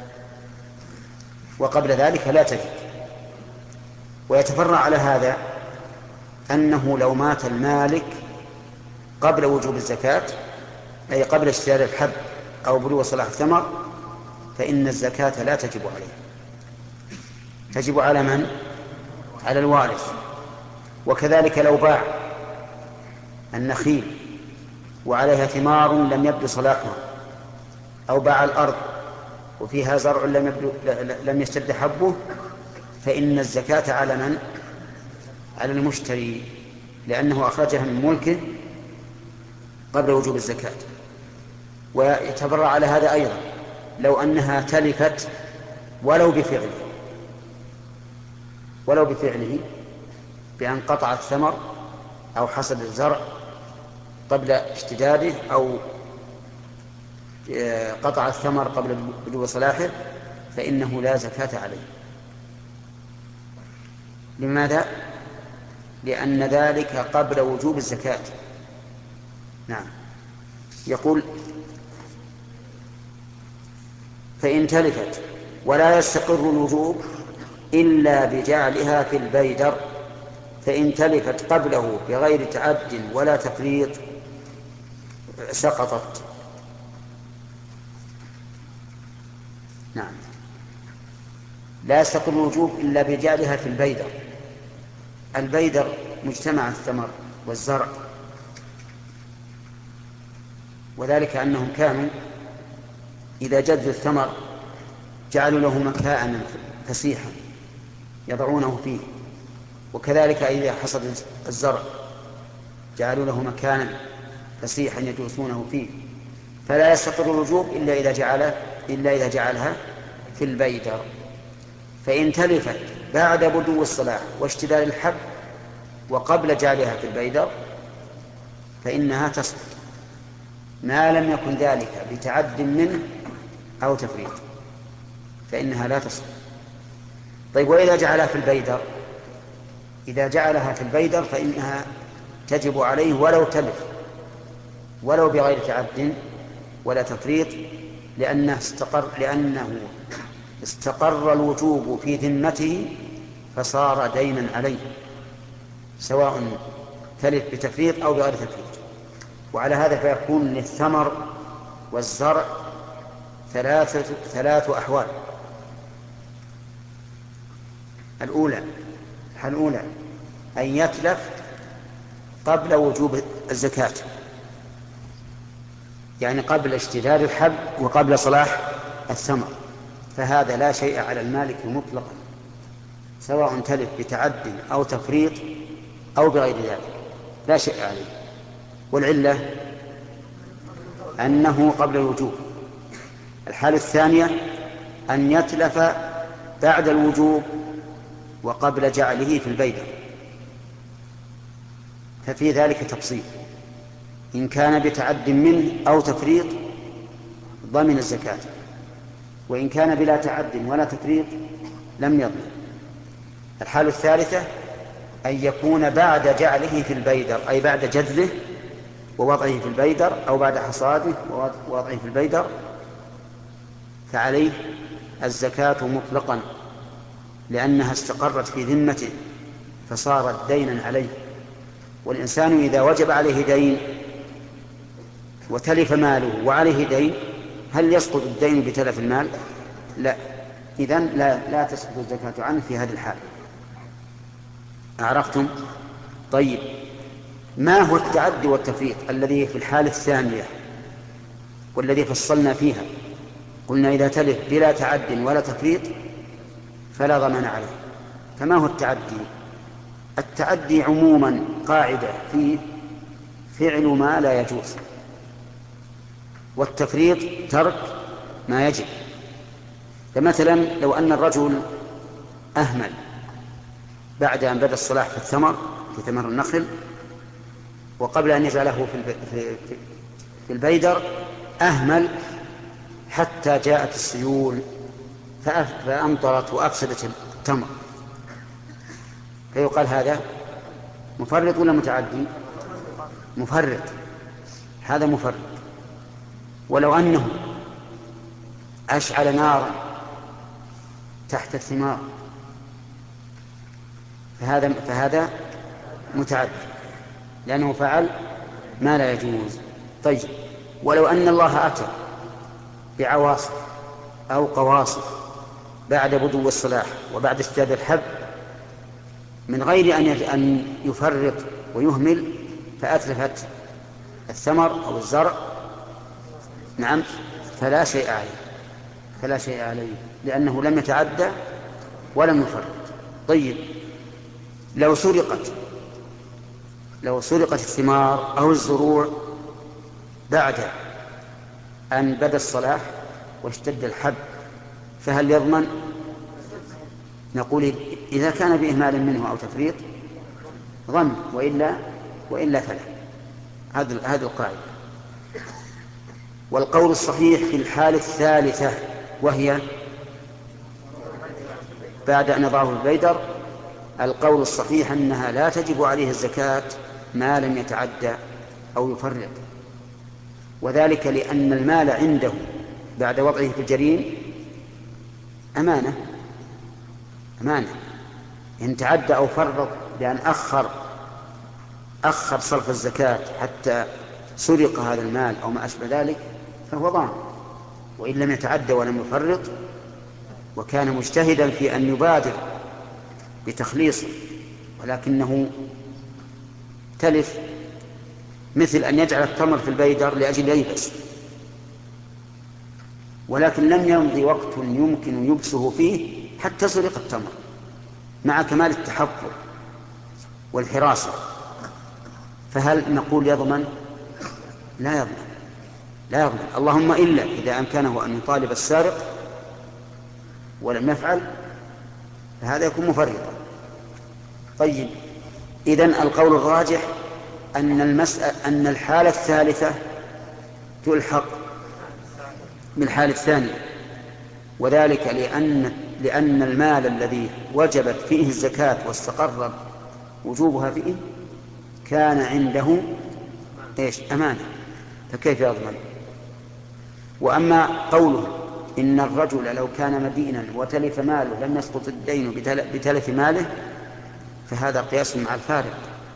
وقبل ذلك لا تجب. ويتفرع على هذا أنه لو مات المالك قبل وجوب الزكاة، أي قبل اشتداد الحب أو بلوغ صلاح الثمر، فإن الزكاة لا تجب عليه، تجب على من؟ على الوارث. وكذلك لو باع النخيل وعليها ثمار لم يبدو صلاحها، أو باع الأرض وفيها زرع لم, يبدو لم يشتد حبه، فإن الزكاة على من؟ على المشتري، لأنه أخرجها من ملكه قبل وجوب الزكاة. ويتبرع على هذا أيضا لو أنها تلفت ولو بفعله ولو بفعله بأن قطع الثمر أو حصد الزرع قبل اشتداده، أو قطع الثمر قبل بلوغ صلاحه، فإنه لا زكاة عليه. لماذا؟ لأن ذلك قبل وجوب الزكاة. نعم. يقول: فإن تلفت ولا يستقر الوجوب إلا بجعلها في البيدر، فإن تلفت قبله بغير تعد ولا تفريط سقطت. نعم. لا يستقر الوجوب إلا بجعلها في البيدر. البيدر مجتمع الثمر والزرع، وذلك أنهم كانوا إذا جد الثمر جعلوا له مكانا فسيحا يضعونه فيه، وكذلك إذا حصد الزرع جعلوا له مكانا فسيحا يجلسونه فيه. فلا يستقر الوجوب إلا إذا جعل إلا إذا جعلها في البيدر. فإن تلفت بعد بدو الصلاح واشتداد الحب وقبل جعلها في البيدر فإنها تسقط، ما لم يكن ذلك بتعد منه أو تفريط، فإنها لا تسقط. طيب، وإذا جعلها في البيدر؟ إذا جعلها في البيدر فإنها تجب عليه ولو تلف، ولو بغير تعد ولا تفريط، لأنه استقر لأنه استقر الوجوب في ذمته فصار دينا عليه، سواء تلف بتفريط أو بغير تفريط. وعلى هذا فيكون للثمر والزرع ثلاثة ثلاث أحوال: الأولى الحالة الأولى أن يتلف قبل وجوب الزكاة، يعني قبل اشتداد الحب وقبل صلاح الثمر، فهذا لا شيء على المالك مطلقا، سواء تلف بتعد أو تفريط أو بغير ذلك، لا شيء عليه. والعلة أنه قبل الوجوب. الحالة الثانية أن يتلف بعد الوجوب وقبل جعله في البيدر، ففي ذلك تفصيل، إن كان بتعد منه أو تفريط ضمن الزكاة، وإن كان بلا تعد ولا تفريط لم يضمن. الحالة الثالثة أن يكون بعد جعله في البيدر، أي بعد جذله ووضعه في البيدر، أو بعد حصاده ووضعه في البيدر، فعليه الزكاة مطلقا، لأنها استقرت في ذمته فصارت دينا عليه. والإنسان إذا وجب عليه دين وتلف ماله وعليه دين، هل يسقط الدين بتلف المال؟ لا، إذن لا, لا تسقط الزكاة عنه في هذه الحالة. أعرفتم؟ طيب، ما هو التعدي والتفريط الذي في الحالة الثانية والذي فصلنا فيها؟ قلنا إذا تلف بلا تعد ولا تفريط فلا ضمان عليه. فما هو التعدي؟ التعدي عموما قاعدة في فعل ما لا يجوز، والتفريط ترك ما يجب. فمثلا لو أن الرجل أهمل بعد أن بدأ الصلاح في الثمر، في ثمر النخل، وقبل أن يجعله في في البيدر أهمل حتى جاءت السيول فأمطرت وأفسدت التمر، فيقال هذا مفرط ولا متعدي؟ مفرط، هذا مفرط. ولو أنه أشعل نارا تحت الثمار فهذا فهذا متعدي، لأنه فعل ما لا يجوز. طيب، ولو أن الله أتى بعواصف أو قواصف بعد بدو الصلاح وبعد اشتداد الحب من غير أن يفرط ويهمل فأتلفت الثمر أو الزرع، نعم، فلا شيء عليه، فلا شيء عليه لأنه لم يتعدى ولم يفرط. طيب، لو سرقت لو سرقت الثمار أو الزروع بعد أن بدا الصلاح واشتد الحب فهل يضمن؟ نقول إذا كان بإهمال منه أو تفريط ضمن، وإلا وإلا فلا. هذه هذه القاعدة. والقول الصحيح في الحالة الثالثة وهي بعد أن يضعه البيدر، القول الصحيح أنها لا تجب عليه الزكاة ما لم يتعدى أو يفرط، وذلك لأن المال عنده بعد وضعه في الجرين أمانة أمانة إن تعدى أو فرط بأن أخر أخر صرف الزكاة حتى سرق هذا المال أو ما أشبه ذلك فهو ضامن، وإن لم يتعدى ولم يفرط وكان مجتهدا في أن يبادر بتخليصه ولكنه تلف، مثل أن يجعل التمر في البيدر لأجل ييبس، ولكن لم يمضي وقت يمكن يبسه فيه حتى سرق التمر مع كمال التحفظ والحراسة، فهل نقول يضمن؟ لا يضمن، لا يضمن، اللهم إلا إذا أمكنه أن يطالب السارق ولم يفعل فهذا يكون مفرطا. طيب، إذن القول الراجح أن المسألة أن الحالة الثالثة تلحق بالحالة الثانية، وذلك لأن لأن المال الذي وجبت فيه الزكاة واستقر وجوبها فيه كان عنده إيش؟ أمانة، فكيف يضمن؟ وأما قوله إن الرجل لو كان مدينا وتلف ماله لم يسقط الدين بتلف ماله فهذا قياس مع الفارق،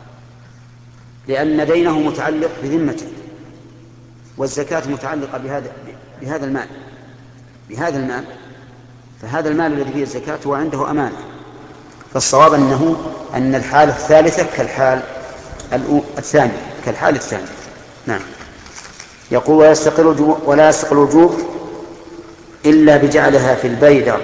لأن دينه متعلق بذمته والزكاة متعلقة بهذا بهذا المال بهذا المال فهذا المال الذي فيه الزكاة هو عنده أمانة، فالصواب أنه أن الحالة الثالثة كالحال الثاني كالحال الثاني. نعم. يقول ولا يستقر الوجوب ولا يستقر الوجوب إلا بجعلها في البيدر،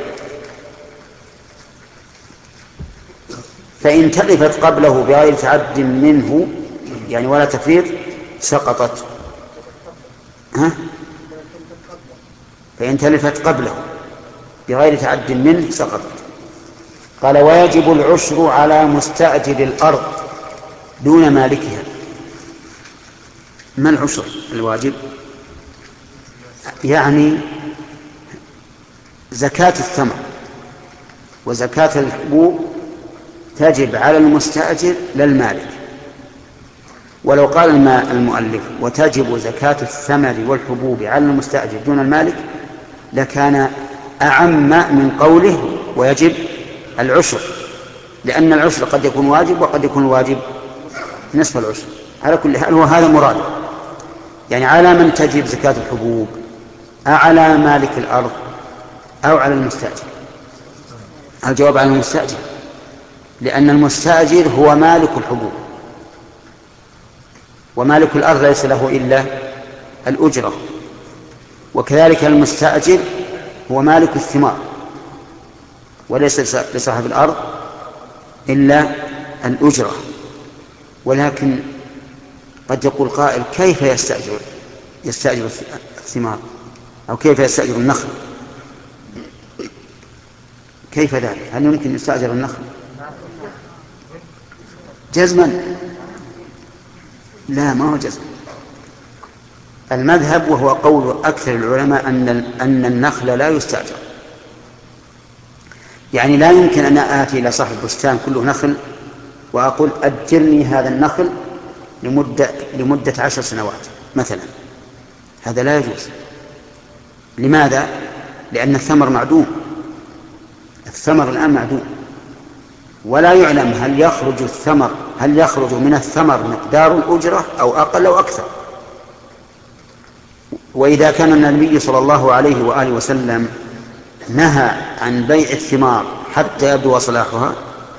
فإن تلفت قبله بغير تعد منه يعني ولا تفريط سقطت. ها؟ فإن تلفت قبله بغير تعد منه سقطت. قال ويجب العشر على مستأجر الأرض دون مالكها. ما العشر الواجب؟ يعني زكاة الثمر وزكاة الحبوب تجب على المستأجر للمالك. ولو قال المؤلف وتجب زكاة الثمر والحبوب على المستأجر دون المالك لكان أعم من قوله ويجب العشر، لأن العشر قد يكون واجب وقد يكون الواجب نصف العشر. على كل حال هو هذا مراد، يعني على من تجب زكاة الحبوب، أعلى مالك الأرض أو على المستأجر؟ الجواب على المستأجر، لأن المستأجر هو مالك الحبوب، ومالك الأرض ليس له إلا الأجرة، وكذلك المستأجر هو مالك الثمار وليس لصاحب الأرض إلا الأجرة. ولكن قد يقول قائل كيف يستأجر يستأجر الثمار أو كيف يستأجر النخل؟ كيف ذلك؟ هل يمكن يستأجر النخل جزما؟ لا، ما هو جزما. المذهب وهو قول أكثر العلماء أن أن النخل لا يستأجر، يعني لا يمكن أن آتي إلى صاحب بستان كله نخل وأقول أجرني هذا النخل لمدة لمدة عشر سنوات مثلا، هذا لا يجوز. لماذا؟ لأن الثمر معدوم، الثمر الآن معدوم، ولا يعلم هل يخرج الثمر هل يخرج من الثمر مقدار الأجرة أو أقل أو أكثر. وإذا كان النبي صلى الله عليه وآله وسلم نهى عن بيع الثمار حتى يبدو صلاحها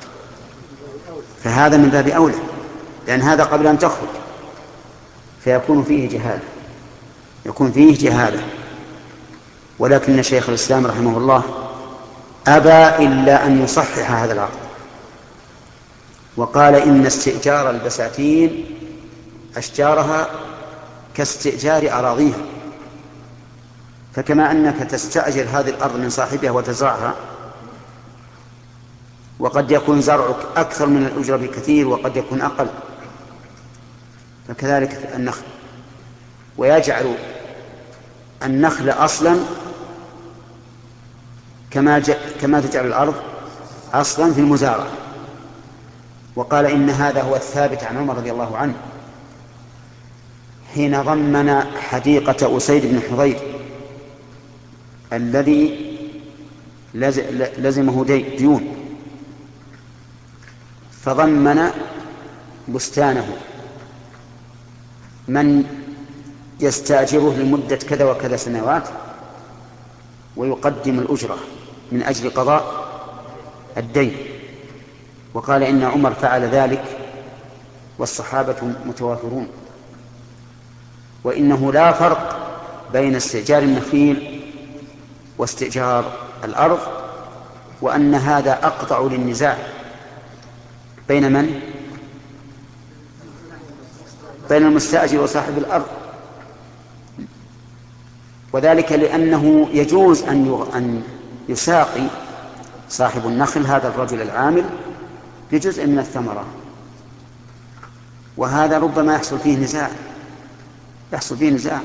فهذا من باب أولى، لأن هذا قبل أن تخرج، فيكون فيه جهالة يكون فيه جهالة ولكن شيخ الإسلام رحمه الله أبى إلا أن يصحح هذا العقد، وقال إن استئجار البساتين أشجارها كاستئجار أراضيها، فكما أنك تستأجر هذه الأرض من صاحبها وتزرعها، وقد يكون زرعك أكثر من الأجرة بكثير وقد يكون أقل، فكذلك النخل. ويجعل النخل أصلا كما كما تجعل الأرض أصلا في المزارع. وقال إن هذا هو الثابت عن عمر رضي الله عنه حين ضمن حديقة أسيد بن حضير الذي لزمه ديون، فضمن بستانه من يستأجره لمدة كذا وكذا سنوات ويقدم الأجرة من أجل قضاء الدين. وقال إن عمر فعل ذلك والصحابة متوافرون، وإنه لا فرق بين استئجار النخيل واستئجار الأرض، وأن هذا أقطع للنزاع بين من؟ بين المستأجر وصاحب الأرض، وذلك لأنه يجوز أن يساقي صاحب النخل هذا الرجل العامل بجزء من الثمرة، وهذا ربما يحصل فيه نزاع يحصل فيه نزاع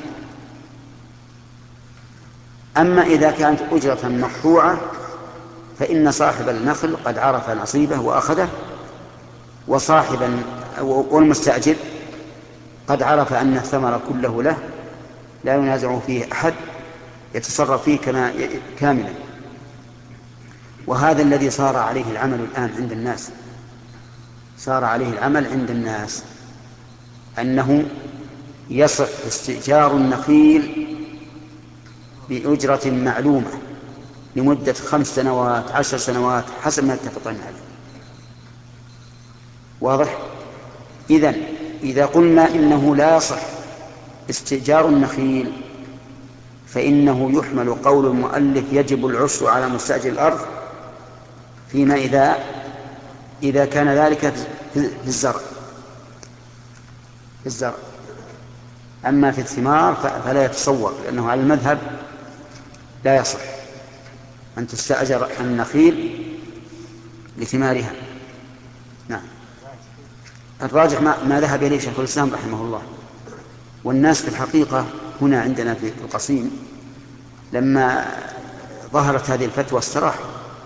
أما إذا كانت أجرة مقطوعة فإن صاحب النخل قد عرف نصيبه وأخذه، وصاحب والمستأجر قد عرف أن الثمر كله له لا ينازع فيه أحد، يتصرف فيه كما كاملا. وهذا الذي صار عليه العمل الآن عند الناس صار عليه العمل عند الناس أنه يصح استئجار النخيل بأجرة معلومة لمدة خمس سنوات عشر سنوات حسب ما اتفقنا عليه. واضح؟ إذن إذا قلنا إنه لا يصح استئجار النخيل فإنه يحمل قول المؤلف يجب العشر على مستأجر الأرض فيما إذا إذا كان ذلك في الزرع في الزرع أما في الثمار فلا يتصور، لأنه على المذهب لا يصح أن تستأجر النخيل لثمارها. نعم. الراجح ما, ما ذهب إليه شيخ الإسلام رحمه الله. والناس في الحقيقة هنا عندنا في القصيم لما ظهرت هذه الفتوى استراحوا،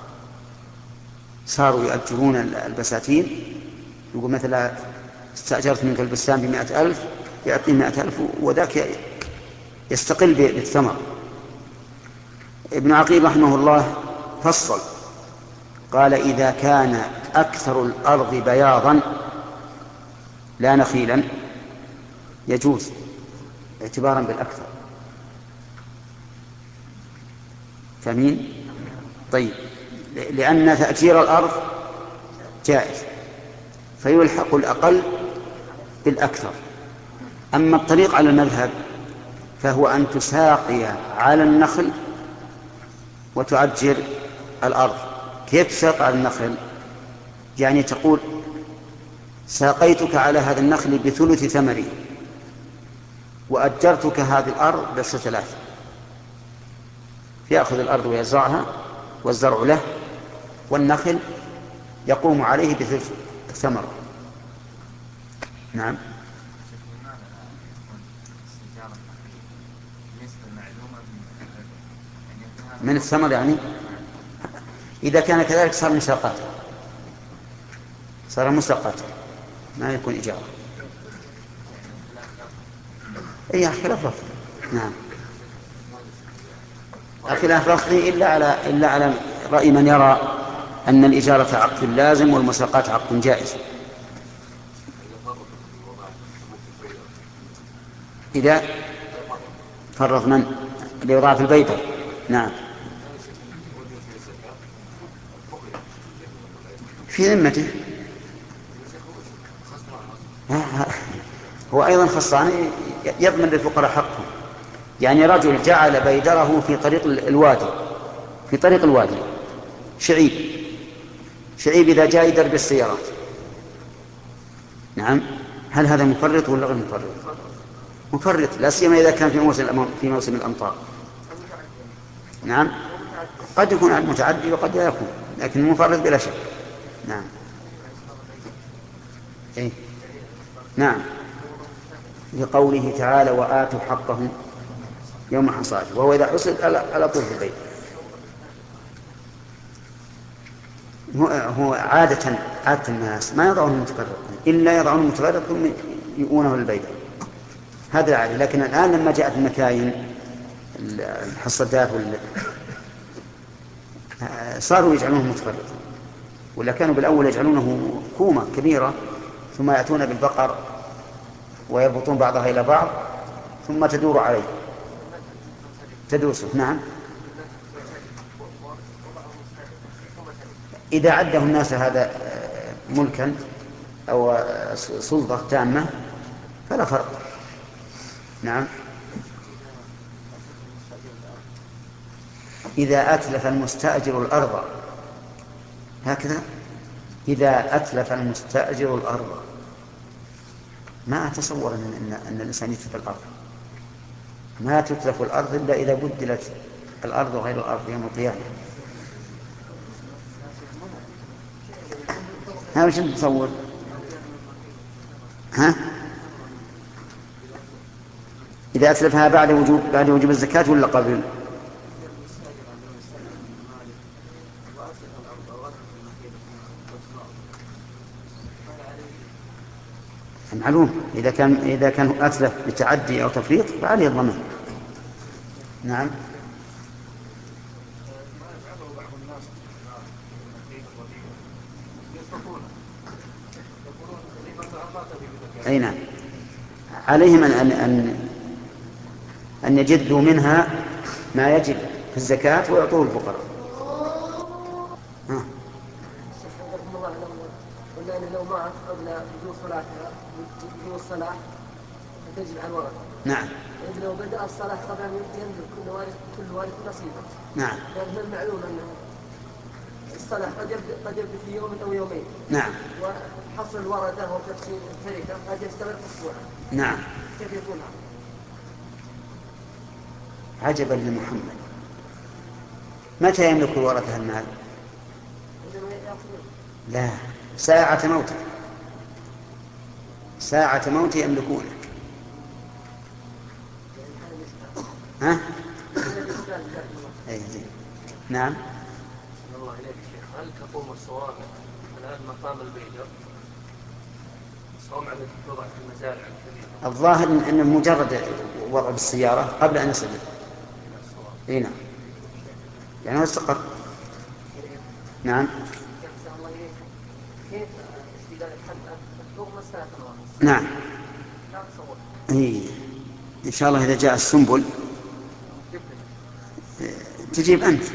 صاروا يؤجرون البساتين، يقول مثلا استأجرت منك البستان بمائة ألف يعطيني مائة ألف وذاك يستقل بالثمر. ابن عقيل رحمه الله فصل قال إذا كان أكثر الأرض بياضا لا نخيلا يجوز اعتبارا بالأكثر. فمين؟ طيب، لأن تأجير الأرض جائز فيلحق الأقل بالأكثر. أما الطريق على المذهب فهو أن تساقي على النخل وتؤجر الأرض. كيف تساقي على النخل؟ يعني تقول ساقيتك على هذا النخل بثلث ثمره وأجرتك هذه الأرض بعشرة آلاف، فيأخذ الأرض ويزرعها والزرع له والنخل يقوم عليه بثلث ثمره. نعم. من الثمر يعني إذا كان كذلك صار مساقات، صار مساقات ما يكون إجارة. أي خلاف لفظي. نعم. خلاف لفظي إلا على إلا على رأي من يرى أن الإجارة عقد لازم والمساقات عقد جائز. إذا فرض من ليضاعف البيضة. نعم. في ذمته هو أيضا خصان يضمن للفقراء حقهم. يعني رجل جعل بيدره في طريق الوادي في طريق الوادي شعيب شعيب إذا جاء يدرب السيارات. نعم. هل هذا مفرط ولا غير مفرط؟ مفرط، لا سيما إذا كان في موسم في موسم الأمطار. نعم. قد يكون متعدي وقد لا يكون، لكن مفرط بلا شك. نعم. إيه؟ نعم. لقوله تعالى وآتوا حقه يوم حصاده، وهو إذا حصد على طول في البيت. هو عادة عادة الناس ما يضعون متفرقا إلا يضعون متفرقا ثم يؤونه للبيت، هذا العادة. لكن الآن لما جاءت المكاين الحصادات صاروا يجعلونه متفرقا، ولا كانوا بالأول يجعلونه كومة كبيرة ثم يأتون بالبقر ويربطون بعضها إلى بعض ثم تدور عليه تدوسه. نعم. إذا عده الناس هذا ملكا أو سلطة تامة فلا فرق. نعم. إذا أتلف المستأجر الأرض، هكذا إذا أتلف المستأجر الأرض، ما أتصور أن, أن الإنسان يتلف الأرض. ما تتلف الأرض إلا إذا بدلت الأرض غير الأرض يوم القيامة. ها وش نتصور؟ ها؟ إذا أتلفها بعد وجوب بعد وجوب الزكاة ولا قبل؟ معلوم إذا كان إذا كان أتلف بتعدي أو تفريط فعليه الضمان. نعم. أي نعم. عليهم أن أن أن يجدوا منها ما يجب في الزكاة ويعطوه الفقراء. قلنا لو مات قبل وجوب صلاتها وجوب الصلاة تجب على الورثة. نعم. يعني لو بدأ الصلاة قبل أن يملك كل وارث كل وارث نصيبه. نعم. لأن من المعلوم أن الصلاة قد يبدأ قد يبدأ في يوم أو يومين. نعم. وحصل الورثة وتقسيم التركة قد يستمر أسبوعا. نعم. كيف يكون هذا؟ عجبا لمحمد، متى يملك الورثة المال؟ لا، ساعة موته، ساعة موته يملكونه. ها؟ أي زين. نعم. الله إليك شيخ، هل تقوم الصوامع الآن مقام البيدر؟ الصوامع التي توضع في المزارع الكبيرة. الظاهر أن مجرد وضع بالسيارة قبل أن يصل. اي نعم، يعني هو استقر. نعم. كيف استدلال الحد الثوم مسألة نعم. اي ان شاء الله اذا جاء السنبل تجيب انت.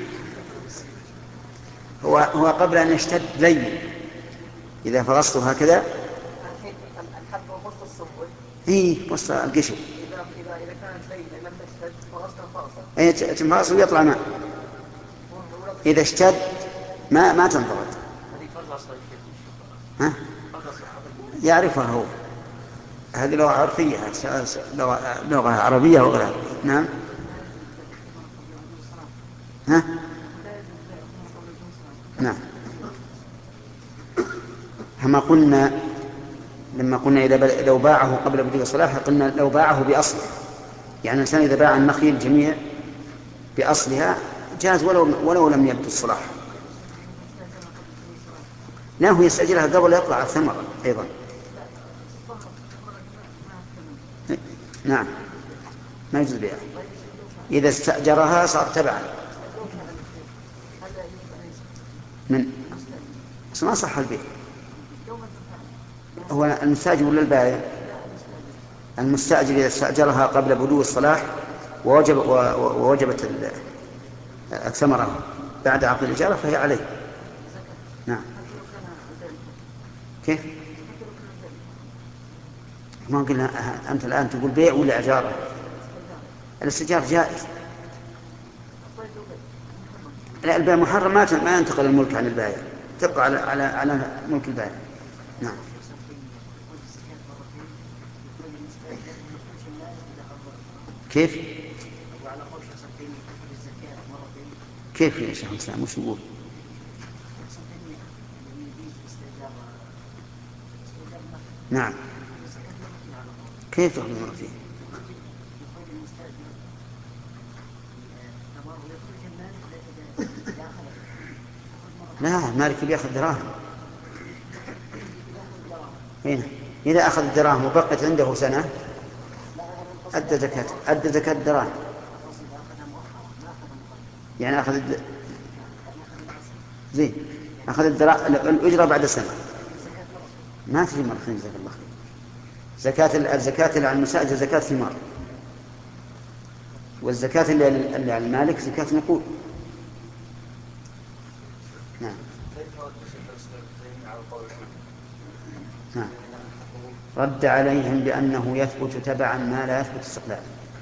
هو هو قبل ان يشتد لين، اذا فرصته هكذا الحد وسط السنبل. اي وسط القشر. اذا اذا اذا كانت لينه لم تشتد فرصنا فرصه. اي تنفرص ويطلع ماء. اذا اشتد ما ما تنضبط. ها؟ يعرفها هو، هذه لغة عرفية، لغة عربية وغيرها. نعم. ها؟ نعم. كما قلنا لما قلنا إذا لو باعه قبل بدء الصلاة قلنا لو باعه بأصله، يعني الإنسان إذا باع النخيل الجميع بأصلها جاز ولو ولو لم يبدو الصلاح. لا، هو يستأجرها قبل يطلع الثمرة أيضا. نعم، ما يجوز بيعها. إذا استأجرها صار تبعا من ما صح البيع. هو المستأجر ولا البائع؟ المستأجر إذا استأجرها قبل بدو الصلاح ووجب ووجبت الثمرة بعد عقد الإجارة فهي عليه. نعم. كيف؟ ما قلنا أنت الآن تقول بيع ولا إجارة؟ الاستئجار جائز. لا، البيع محرم، ما ما ينتقل الملك عن البائع، تبقى على على على ملك البائع. نعم. كيف؟ كيف يا شيخ الإسلام وش يقول؟ نعم. كيف تأخذ المرة فيه؟ لا، مالك بيأخذ دراهم. هنا إذا أخذ الدراهم وبقت عنده سنة أدى زكاة أدى زكاة الدراهم. يعني أخذ الد... زين أخذ الدراهم الأجرة بعد سنة ما تجي مرتين. جزاك الله خير. زكاة الزكاة اللي على المستأجر زكاة ثمار، والزكاة اللي على المالك زكاة نقود. نعم. نعم. رد عليهم بأنه يثبت تبعا ما لا يثبت استقلالا.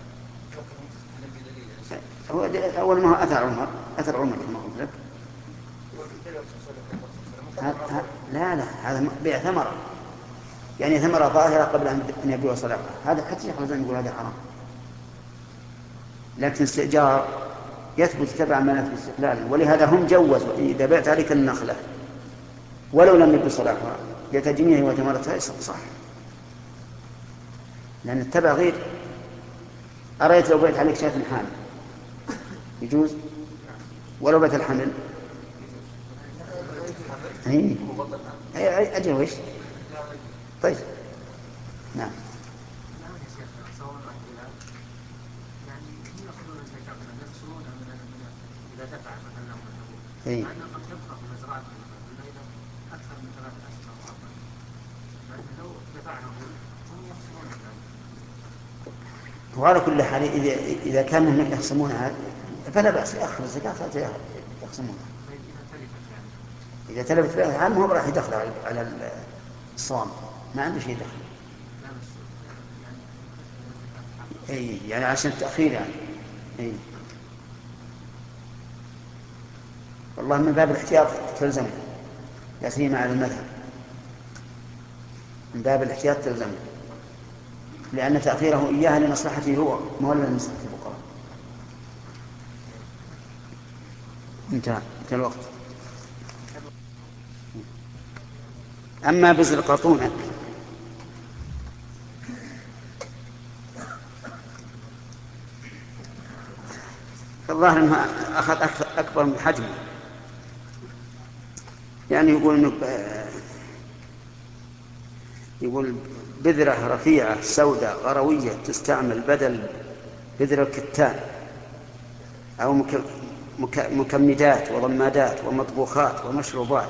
أول ما هو أثر عمر أثر عمر كما قلت لك. لا لا، هذا بيع ثمرة، يعني ثمرة ظاهرة قبل أن يبيع صلاحها. هذا حتى يخرج يقول هذا حرام. لكن استئجار يثبت تبعا ما لا يثبت استقلالا، ولهذا هم جوزوا إذا بعت عليك النخلة ولو لم يبيع صلاحها لتجميعه وثمرتها صح، لأن التبع غير. أرأيت لو بعت عليك شاة حامل يجوز ولو بعت الحمل؟ اي اي اجل وش. طيب. نعم. اي وعلى كل حال إذا إذا كانوا يقسمونها فلا بأس، يأخذ الزكاة يقسمونها. إذا تلفت في العام هو راح يدخل على الصوم، ما عنده شيء دخل. اي يعني عشان التأخير يعني. اي والله من باب الاحتياط تلزمه، لا سيما على المذهب، من باب الاحتياط تلزمه، لأن تأخيره إياها لمصلحته هو مولى لمصلحة الفقراء. انتهى انتهى الوقت. أما بذر القطونة فالظاهر أنه أخذ أكبر من حجمه، يعني يقول إنه يقول بذرة رفيعة سوداء غروية تستعمل بدل بذر الكتان، أو مكمدات وضمادات ومطبوخات ومشروبات،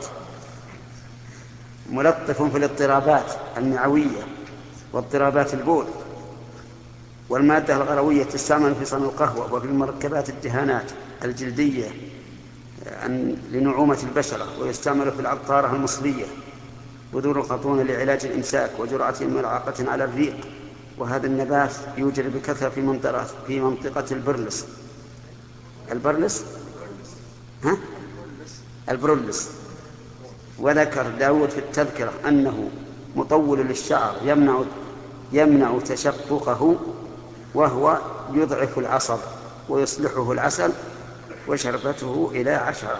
ملطف في الاضطرابات المعوية واضطرابات البول. والمادة الغروية تستعمل في صنع القهوة وفي مركبات الدهانات الجلدية لنعومة البشرة، ويستعمل في العطارة المصلية. بذور القطونة لعلاج الإمساك وجرعة ملعقة على الريق. وهذا النبات يوجد بكثرة في منطقة في منطقة البرلس. البرلس ها؟ البرولس. وذكر داود في التذكرة أنه مطول للشعر يمنع يمنع تشققه، وهو يضعف العصب ويصلحه العسل، وشربته إلى عشرة.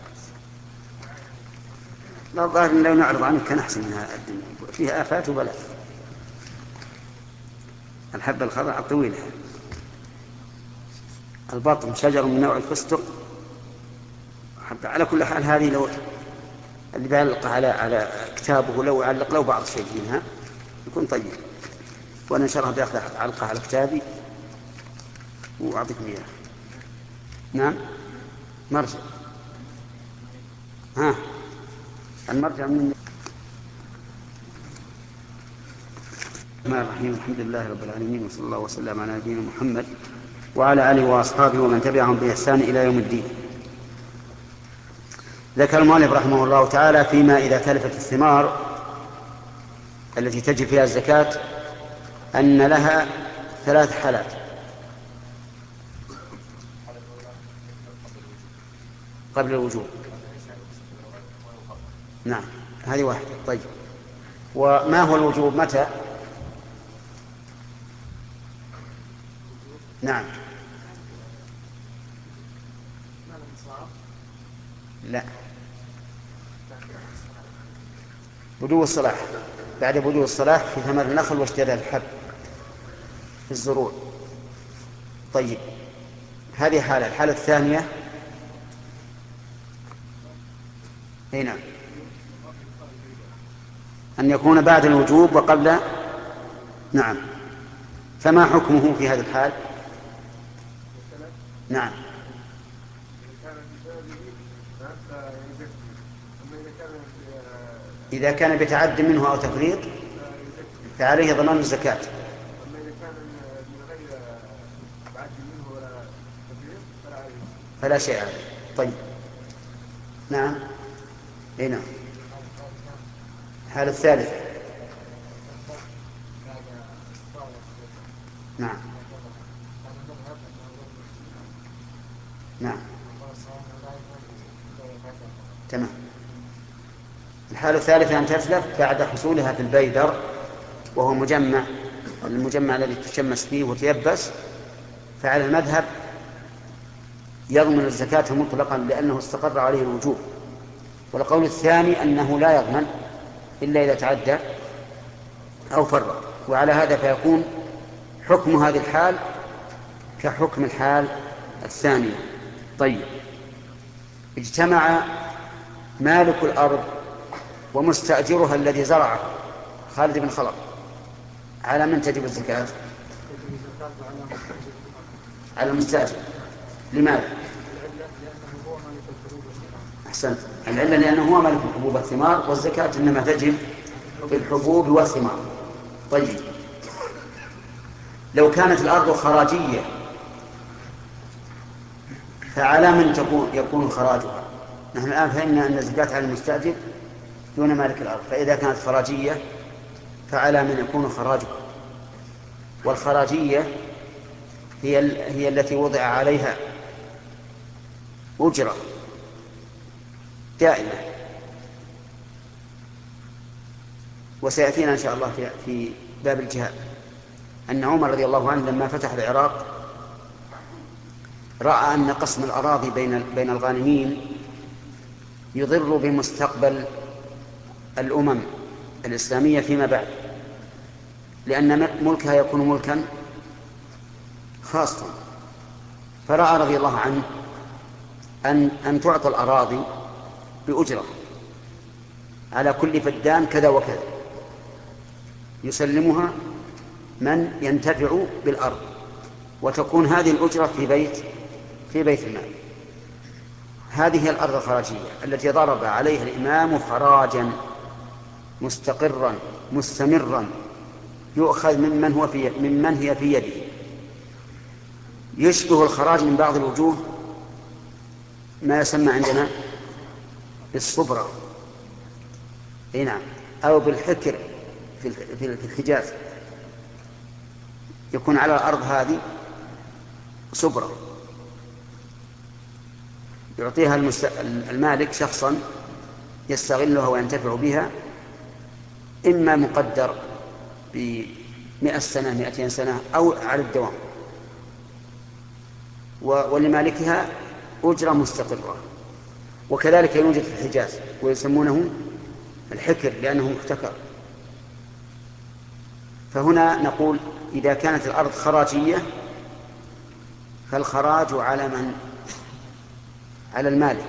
لا ظاهر لو نعرض عنه كان أحسن منها الدنيا، فيها آفات وبلاء. الحبة الخضراء الطويلة. البطن شجر من نوع الفستق. حتى على كل حال هذه لو اللي بيعلق على على كتابه لو علق له بعض شيء منها يكون طيب، وأنا إن شاء الله بأخذ علقة على كتابي وأعطيكم إياه. نعم مرجع. ها المرجع من الرحمن الرحيم. الحمد لله رب العالمين، وصلى الله وسلم على نبينا محمد وعلى آله وأصحابه ومن تبعهم بإحسان إلى يوم الدين. ذكر المؤلف رحمه الله تعالى فيما إذا تلفت الثمار التي تجب فيها الزكاة أن لها ثلاث حالات. قبل الوجوب، نعم هذه واحدة. طيب وما هو الوجوب متى؟ نعم لا، بدو الصلاح، بعد بدو الصلاح في ثمر النخل واشتداد الحب في الزروع. طيب هذه حالة. الحالة الثانية هنا أن يكون بعد الوجوب وقبل. نعم فما حكمه في هذه الحال؟ نعم إذا كان بتعد منه أو تفريط فعليه ضمان الزكاة. فلا شيء عليه. طيب نعم هنا الحالة الثالثة. نعم نعم تمام. الحالة الثالثة أن تتلف بعد حصولها في البيدر، وهو مجمع المجمع الذي تشمس فيه وتيبس، فعلى المذهب يضمن الزكاة مطلقا لأنه استقر عليه الوجوب. والقول الثاني أنه لا يضمن إلا إذا تعدى أو فرط. وعلى هذا فيكون حكم هذه الحال كحكم الحال الثانية. طيب اجتمع مالك الأرض ومستأجرها الذي زرعه خالد بن خلق، على من تجب الزكاة؟ على المستأجر. لماذا؟ أحسنت. العلة لأنه هو مالك الحبوب والثمار، والزكاة إنما تجب في الحبوب والثمار. طيب لو كانت الأرض خراجية فعلى من تكون يكون خراجها؟ نحن الآن فهمنا أن الزكاة على المستأجر دون مالك الأرض، فإذا كانت خراجية فعلى من يكون خراجه. والخراجية هي, هي التي وضع عليها أجرة دائمة. وسيأتينا إن شاء الله في, في باب الجهاد أن عمر رضي الله عنه لما فتح العراق رأى أن قسم الأراضي بين بين الغانمين يضر بمستقبل الأمم الإسلامية فيما بعد، لأن ملكها يكون ملكا خاصا. فرأى رضي الله عنه أن أن تعطى الأراضي بأجرة على كل فدان كذا وكذا يسلمها من ينتفع بالأرض، وتكون هذه الأجرة في بيت في بيت المال. هذه هي الأرض الخراجية التي ضرب عليها الإمام خراجا مستقرا مستمرا يؤخذ ممن هو في ممن هي في يده. يشبه الخراج من بعض الوجوه ما يسمى عندنا بالصبرة، اي نعم، أو بالحكر في الحجاز، يكون على الأرض هذه صبرة يعطيها المالك شخصا يستغلها وينتفع بها، إما مقدر بمئة سنة مئتين سنة أو على الدوام، ولمالكها أجرة مستقرة. وكذلك يوجد في الحجاز ويسمونه الحكر لأنه محتكر. فهنا نقول إذا كانت الأرض خراجية فالخراج على من؟ على المالك،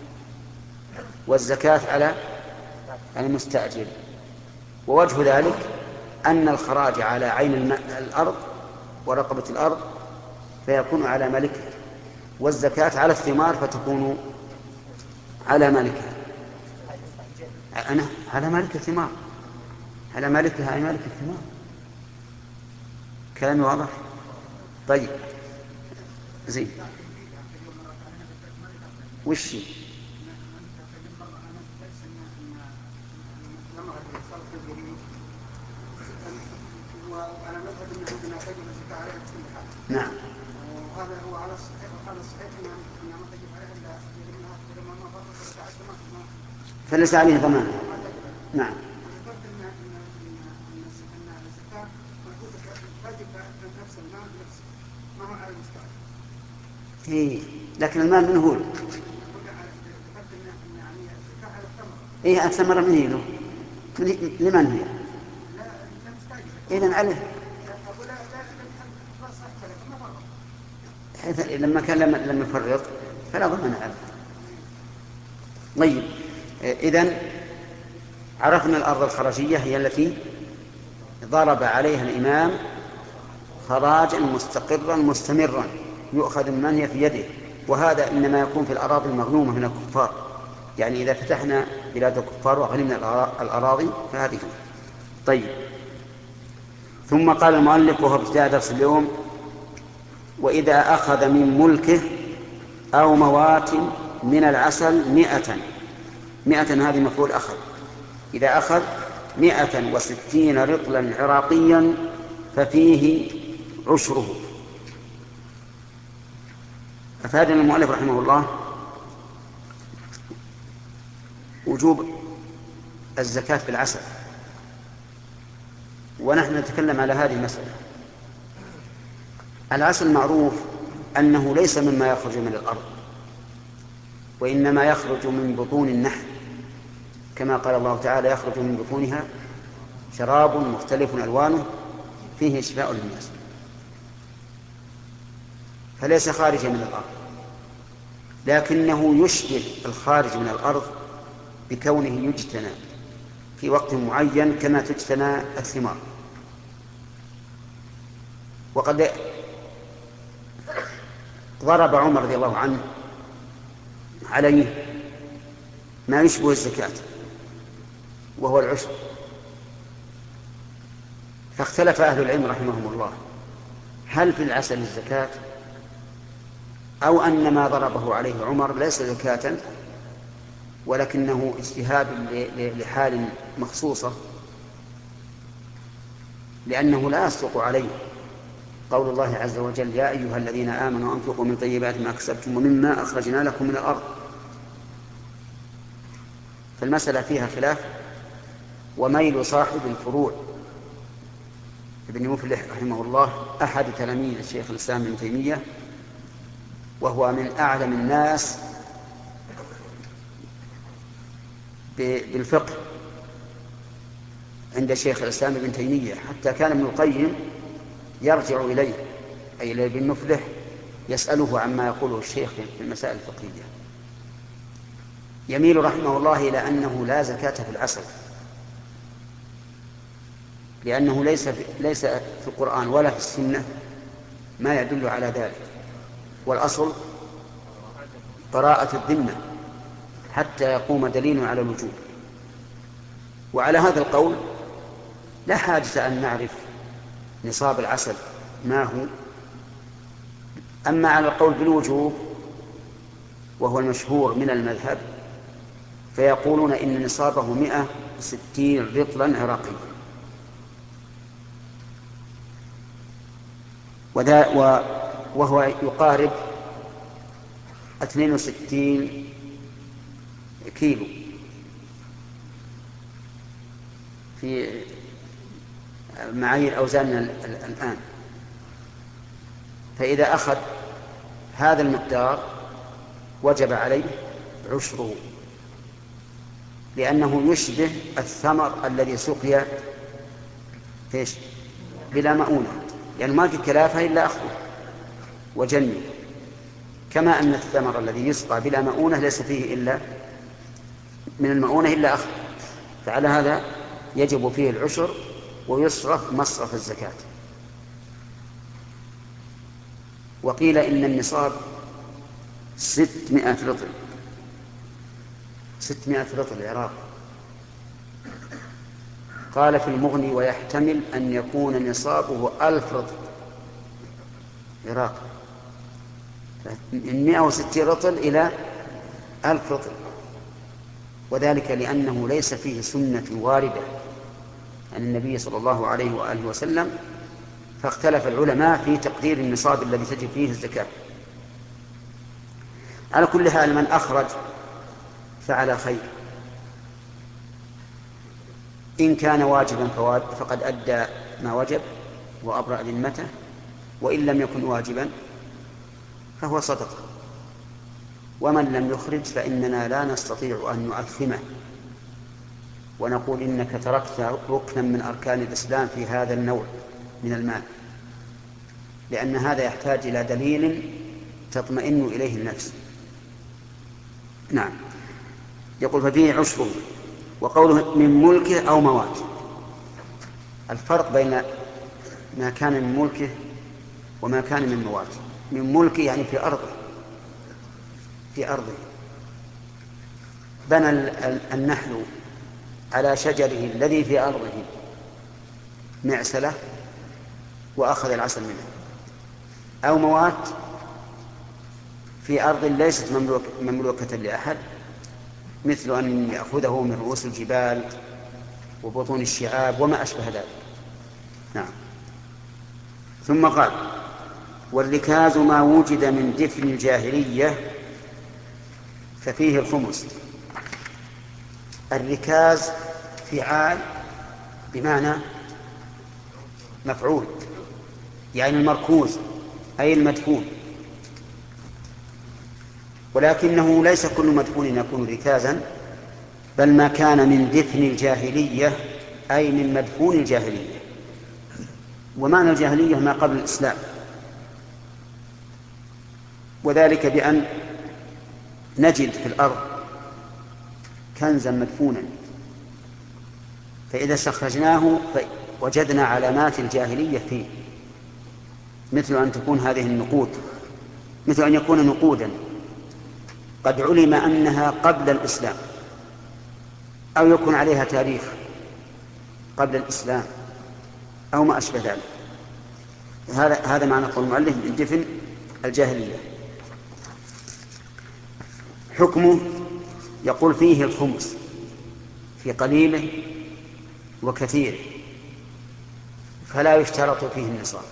والزكاة على المستأجر. ووجه ذلك أن الخراج على عين الأرض ورقبة الأرض فيكون على مالكها، والزكاة على الثمار فتكون على مالكها. أنا على مالك الثمار، على مالكها أي مالك الثمار. كلامي واضح؟ طيب زين. وش نعم، وهذا هو على الصحيح، وعلى الصحيح أنها ما تجب عليها إلا لما ما فرط وتعدى ما فليس عليه ضمان. نعم. ذكرت أن أن الزكاة تجب نفس المال نفسه، ما هو على المستعد. إيه، لكن المال من هو؟ ذكرت أن يعني الزكاة على الثمرة. إيه، الثمرة من هي له؟ لمن هي؟ لا لا مستعد. إذن عليه. حيث لما كان لم يفرط فلا ضمان عليه. طيب، إذن عرفنا الأرض الخراجية هي التي ضرب عليها الإمام خراجا مستقرا مستمرا يؤخذ من هي في يده، وهذا إنما يكون في الأراضي المغنومة من الكفار، يعني إذا فتحنا بلاد الكفار وغنمنا الأراضي فهذه. طيب، ثم قال المؤلف وهو ابتداء درس اليوم: وإذا أخذ من ملكه أو موات من العسل مئة. مئة هذه مفعول أخذ. إذا أخذ مئة وستين رطلا عراقيا ففيه عشره. أفادنا المؤلف رحمه الله وجوب الزكاة في العسل، ونحن نتكلم على هذه المسألة. العسل معروف أنه ليس مما يخرج من الأرض، وإنما يخرج من بطون النحل، كما قال الله تعالى: يخرج من بطونها شراب مختلف ألوانه فيه شفاء للناس. فليس خارجا من الأرض، لكنه يشبه الخارج من الأرض بكونه يجتنى في وقت معين كما تجتنى الثمار. وقد ضرب عمر رضي الله عنه عليه ما يشبه الزكاة وهو العشر، فاختلف أهل العلم رحمهم الله هل في العسل الزكاة أو أن ما ضربه عليه عمر ليس زكاة ولكنه اجتهاد لحال مخصوصة، لأنه لا يصدق عليه قول الله عز وجل: يا أيها الذين آمنوا أنفقوا من طيبات ما كسبتم ومما أخرجنا لكم من الأرض. فالمسألة فيها خلاف. وميل صاحب الفروع ابن مفلح رحمه الله أحد تلاميذ الشيخ الإسلام ابن تيمية، وهو من أعلم الناس بالفقه عند شيخ الإسلام ابن تيمية، حتى كان ابن القيم يرجع إليه أي إلى ابن مفلح يسأله عما يقوله الشيخ في المسائل الفقهية. يميل رحمه الله إلى أنه لا زكاة في العسل، لأنه ليس في, ليس في القرآن ولا في السنة ما يدل على ذلك، والأصل براءة الذمة حتى يقوم دليل على الوجوب. وعلى هذا القول لا حاجة أن نعرف نصاب العسل ما هو. أما على القول بالوجوب وهو المشهور من المذهب فيقولون إن نصابه مئة وستين رطلا عراقيا، وهو يقارب اثنين وستين كيلو في معايير أوزاننا الآن. فإذا أخذ هذا المقدار وجب عليه عشره، لأنه يشبه الثمر الذي سقي فيش بلا مؤونة، يعني ما في كلافة إلا أخذه وجنه، كما أن الثمر الذي يسقى بلا مؤونة ليس فيه إلا من المؤونة إلا أخذ. فعلى هذا يجب فيه العشر ويصرف مصرف الزكاة. وقيل إن النصاب ستمائة رطل، ستمائة رطل العراق. قال في المغني: ويحتمل أن يكون نصابه ألف رطل عراق، من مائة وستين رطل إلى ألف رطل، وذلك لأنه ليس فيه سنة واردة عن النبي صلى الله عليه وآله وسلم، فاختلف العلماء في تقدير النصاب الذي تجب فيه الزكاة. على كل حال من أخرج فعلى خير، إن كان واجبا فقد أدى ما وجب وأبرأ ذمته، وإن لم يكن واجبا فهو صدقة. ومن لم يخرج فإننا لا نستطيع أن نؤثمه ونقول إنك تركت ركنا من أركان الإسلام في هذا النوع من المال، لأن هذا يحتاج إلى دليل تطمئن إليه النفس. نعم. يقول: ففيه عشره. وقوله من ملكه أو موات، الفرق بين ما كان من ملكه وما كان من موات. من ملكه يعني في أرضه، في أرضه بنى النحل على شجره الذي في أرضه معسلة وأخذ العسل منه. أو موات في أرض ليست مملوك مملوكة لأحد، مثل أن يأخذه من رؤوس الجبال وبطون الشعاب وما أشبه ذلك. نعم. ثم قال: والركاز ما وجد من دفن الجاهلية ففيه الخمس. الركاز فعال بمعنى مفعول، يعني المركوز أي المدفون، ولكنه ليس كل مدفون يكون ركازا، بل ما كان من دفن الجاهلية أي من مدفون الجاهلية. ومعنى الجاهلية ما قبل الإسلام، وذلك بأن نجد في الأرض كنزا مدفونا، فإذا استخرجناه وجدنا علامات الجاهلية فيه، مثل أن تكون هذه النقود، مثل أن يكون نقودا قد علم أنها قبل الإسلام، أو يكون عليها تاريخ قبل الإسلام أو ما أشبه ذلك. هذا هذا معنى قول المؤلف من دفن الجاهلية. حكمه يقول فيه الخمس في قليله وكثيره، فلا يشترط فيه النصاب،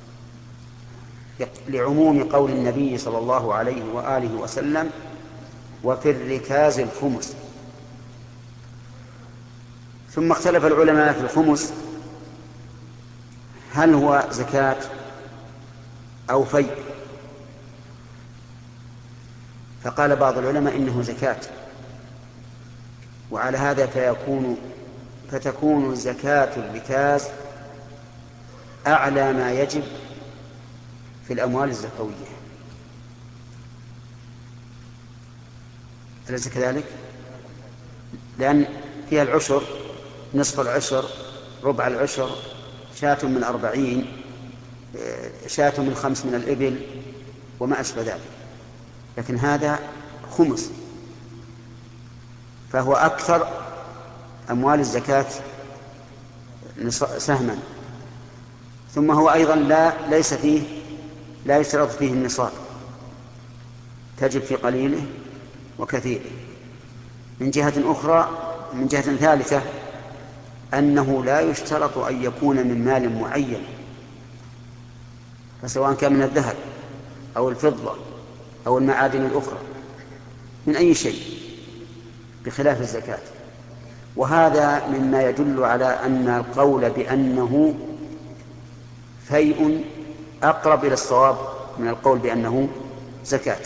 لعموم قول النبي صلى الله عليه وآله وسلم: وفي الركاز الخمس. ثم اختلف العلماء في الخمس هل هو زكاة أو فيء، فقال بعض العلماء إنه زكاة، وعلى هذا فيكون فتكون زكاة الركاز أعلى ما يجب في الأموال الزكوية. أليس كذلك؟ لأن فيها العشر، نصف العشر، ربع العشر، شاة من أربعين، شاة من خمس من الإبل وما أشبه ذلك، لكن هذا خمس، فهو أكثر أموال الزكاة سهما. ثم هو أيضا لا ليس فيه لا يشترط فيه النصاب، تجب في قليله وكثيره. من جهة أخرى، من جهة ثالثة، أنه لا يشترط أن يكون من مال معين، فسواء كان من الذهب أو الفضة أو المعادن الأخرى، من أي شيء، بخلاف الزكاة. وهذا مما يدل على أن القول بأنه فيء أقرب إلى الصواب من القول بأنه زكاة.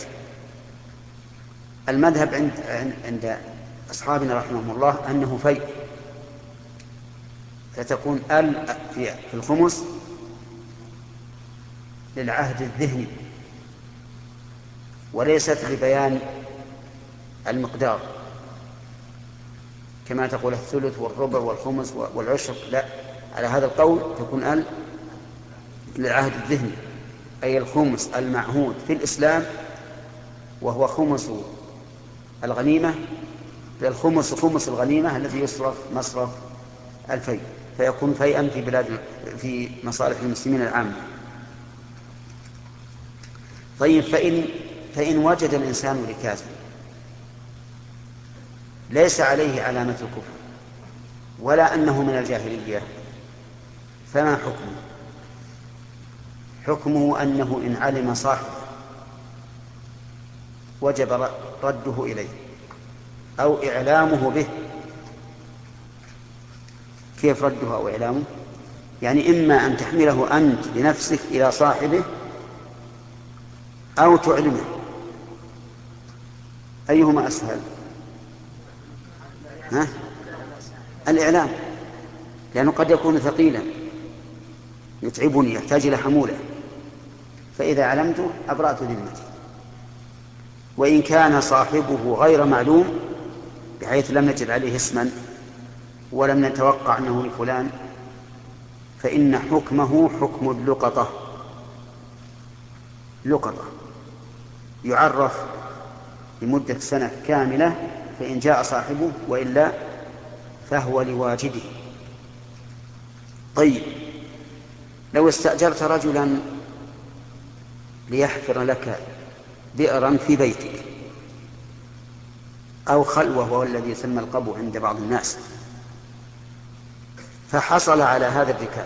المذهب عند عند أصحابنا رحمهم الله أنه فيء، فتكون ال في الخمس للعهد الذهني وليست لبيان المقدار كما تقول الثلث والربع والخمس والعشر، لا، على هذا القول تكون ال للعهد الذهني، أي الخمس المعهود في الإسلام، وهو خمس الغنيمة، الخمس خمس الغنيمة الذي يصرف مصرف الفيء، فيكون فيئا في بلاد في مصالح المسلمين العامة. طيب، فإن فإن وجد الإنسان ركازا ليس عليه علامة الكفر ولا أنه من الجاهلية، فما حكمه؟ حكمه أنه إن علم صاحبه وجب رده إليه أو إعلامه به. كيف رده أو إعلامه؟ يعني إما أن تحمله أنت بنفسك إلى صاحبه أو تعلمه، أيهما أسهل؟ ها؟ الإعلام، لأنه قد يكون ثقيلا يتعبني، يحتاج إلى حمولة، فإذا علمته أبرأت ذمتي. وإن كان صاحبه غير معلوم بحيث لم نجد عليه اسما ولم نتوقع أنه لفلان، فإن حكمه حكم اللقطة، لقطة يعرف لمدة سنة كاملة، فإن جاء صاحبه وإلا فهو لواجده. طيب، لو استأجرت رجلا ليحفر لك بئرا في بيتك أو خلوة، وهو الذي يسمى القبو عند بعض الناس، فحصل على هذا الركاز،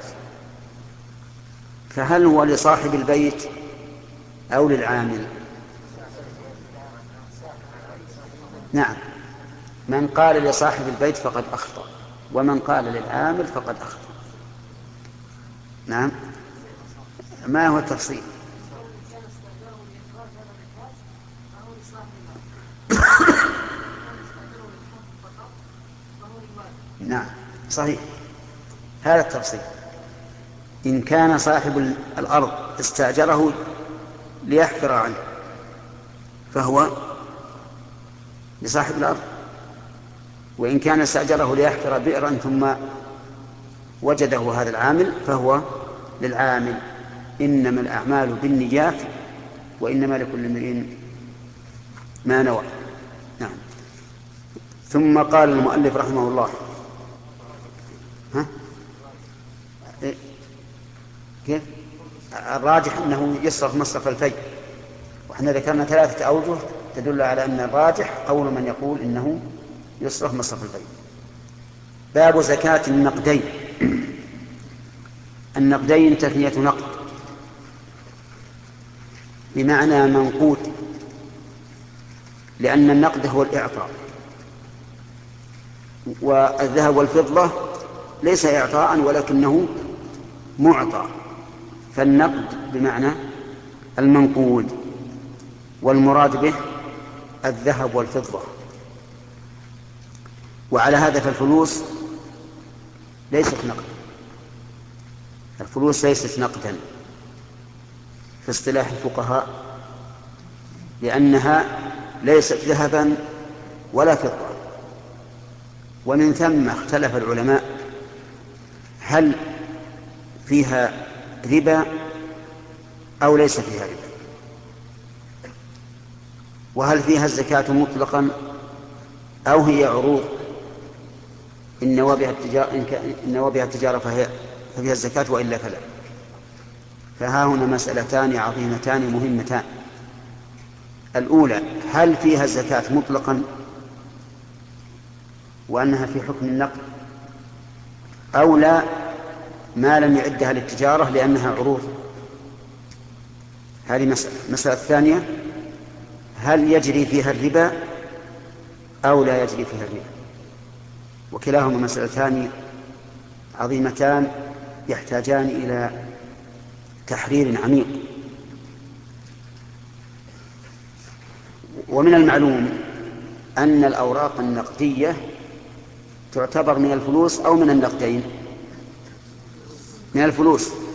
فهل هو لصاحب البيت أو للعامل؟ نعم، من قال لصاحب البيت فقد أخطأ، ومن قال للعامل فقد أخطأ. نعم، ما هو التفصيل؟ نعم، صحيح، هذا التفصيل. إن كان صاحب الأرض استأجره ليحفر عنه فهو لصاحب الأرض، وإن كان استأجره ليحفر بئرا ثم وجده هذا العامل فهو للعامل. إنما الأعمال بالنيات وإنما لكل امرئ ما نوى. نعم. ثم قال المؤلف رحمه الله: ها؟ إيه؟ كيف؟ الراجح أنه يصرف مصرف الفيء، وإحنا ذكرنا ثلاثة أوجه تدل على أن الراجح قول من يقول إنه يصرف مصرف البيع. باب زكاة النقدين. النقدين تثنية نقد بمعنى منقود، لأن النقد هو الإعطاء، والذهب والفضة ليس إعطاء ولكنه معطى، فالنقد بمعنى المنقود، والمراد به الذهب والفضة. وعلى هذا فالفلوس ليست نقد، الفلوس ليست نقدا في اصطلاح الفقهاء، لأنها ليست ذهبا ولا فضة. ومن ثم اختلف العلماء هل فيها ربا أو ليس فيها ربا، وهل فيها الزكاة مطلقا أو هي عروض إن نوى بها التجارة, إن نوى بها التجارة فهي ففيها الزكاة وإلا فلا. فها هنا مسألتان عظيمتان مهمتان. الأولى هل فيها الزكاة مطلقا وأنها في حكم النقد، أو لا ما لم يعدها للتجارة لأنها عروض. هذه مسألة. المسألة الثانية هل يجري فيها الربا أو لا يجري فيها الربا. وكلاهما مسألتان عظيمتان يحتاجان إلى تحرير عميق. ومن المعلوم أن الأوراق النقدية تعتبر من الفلوس أو من النقدين؟ من الفلوس،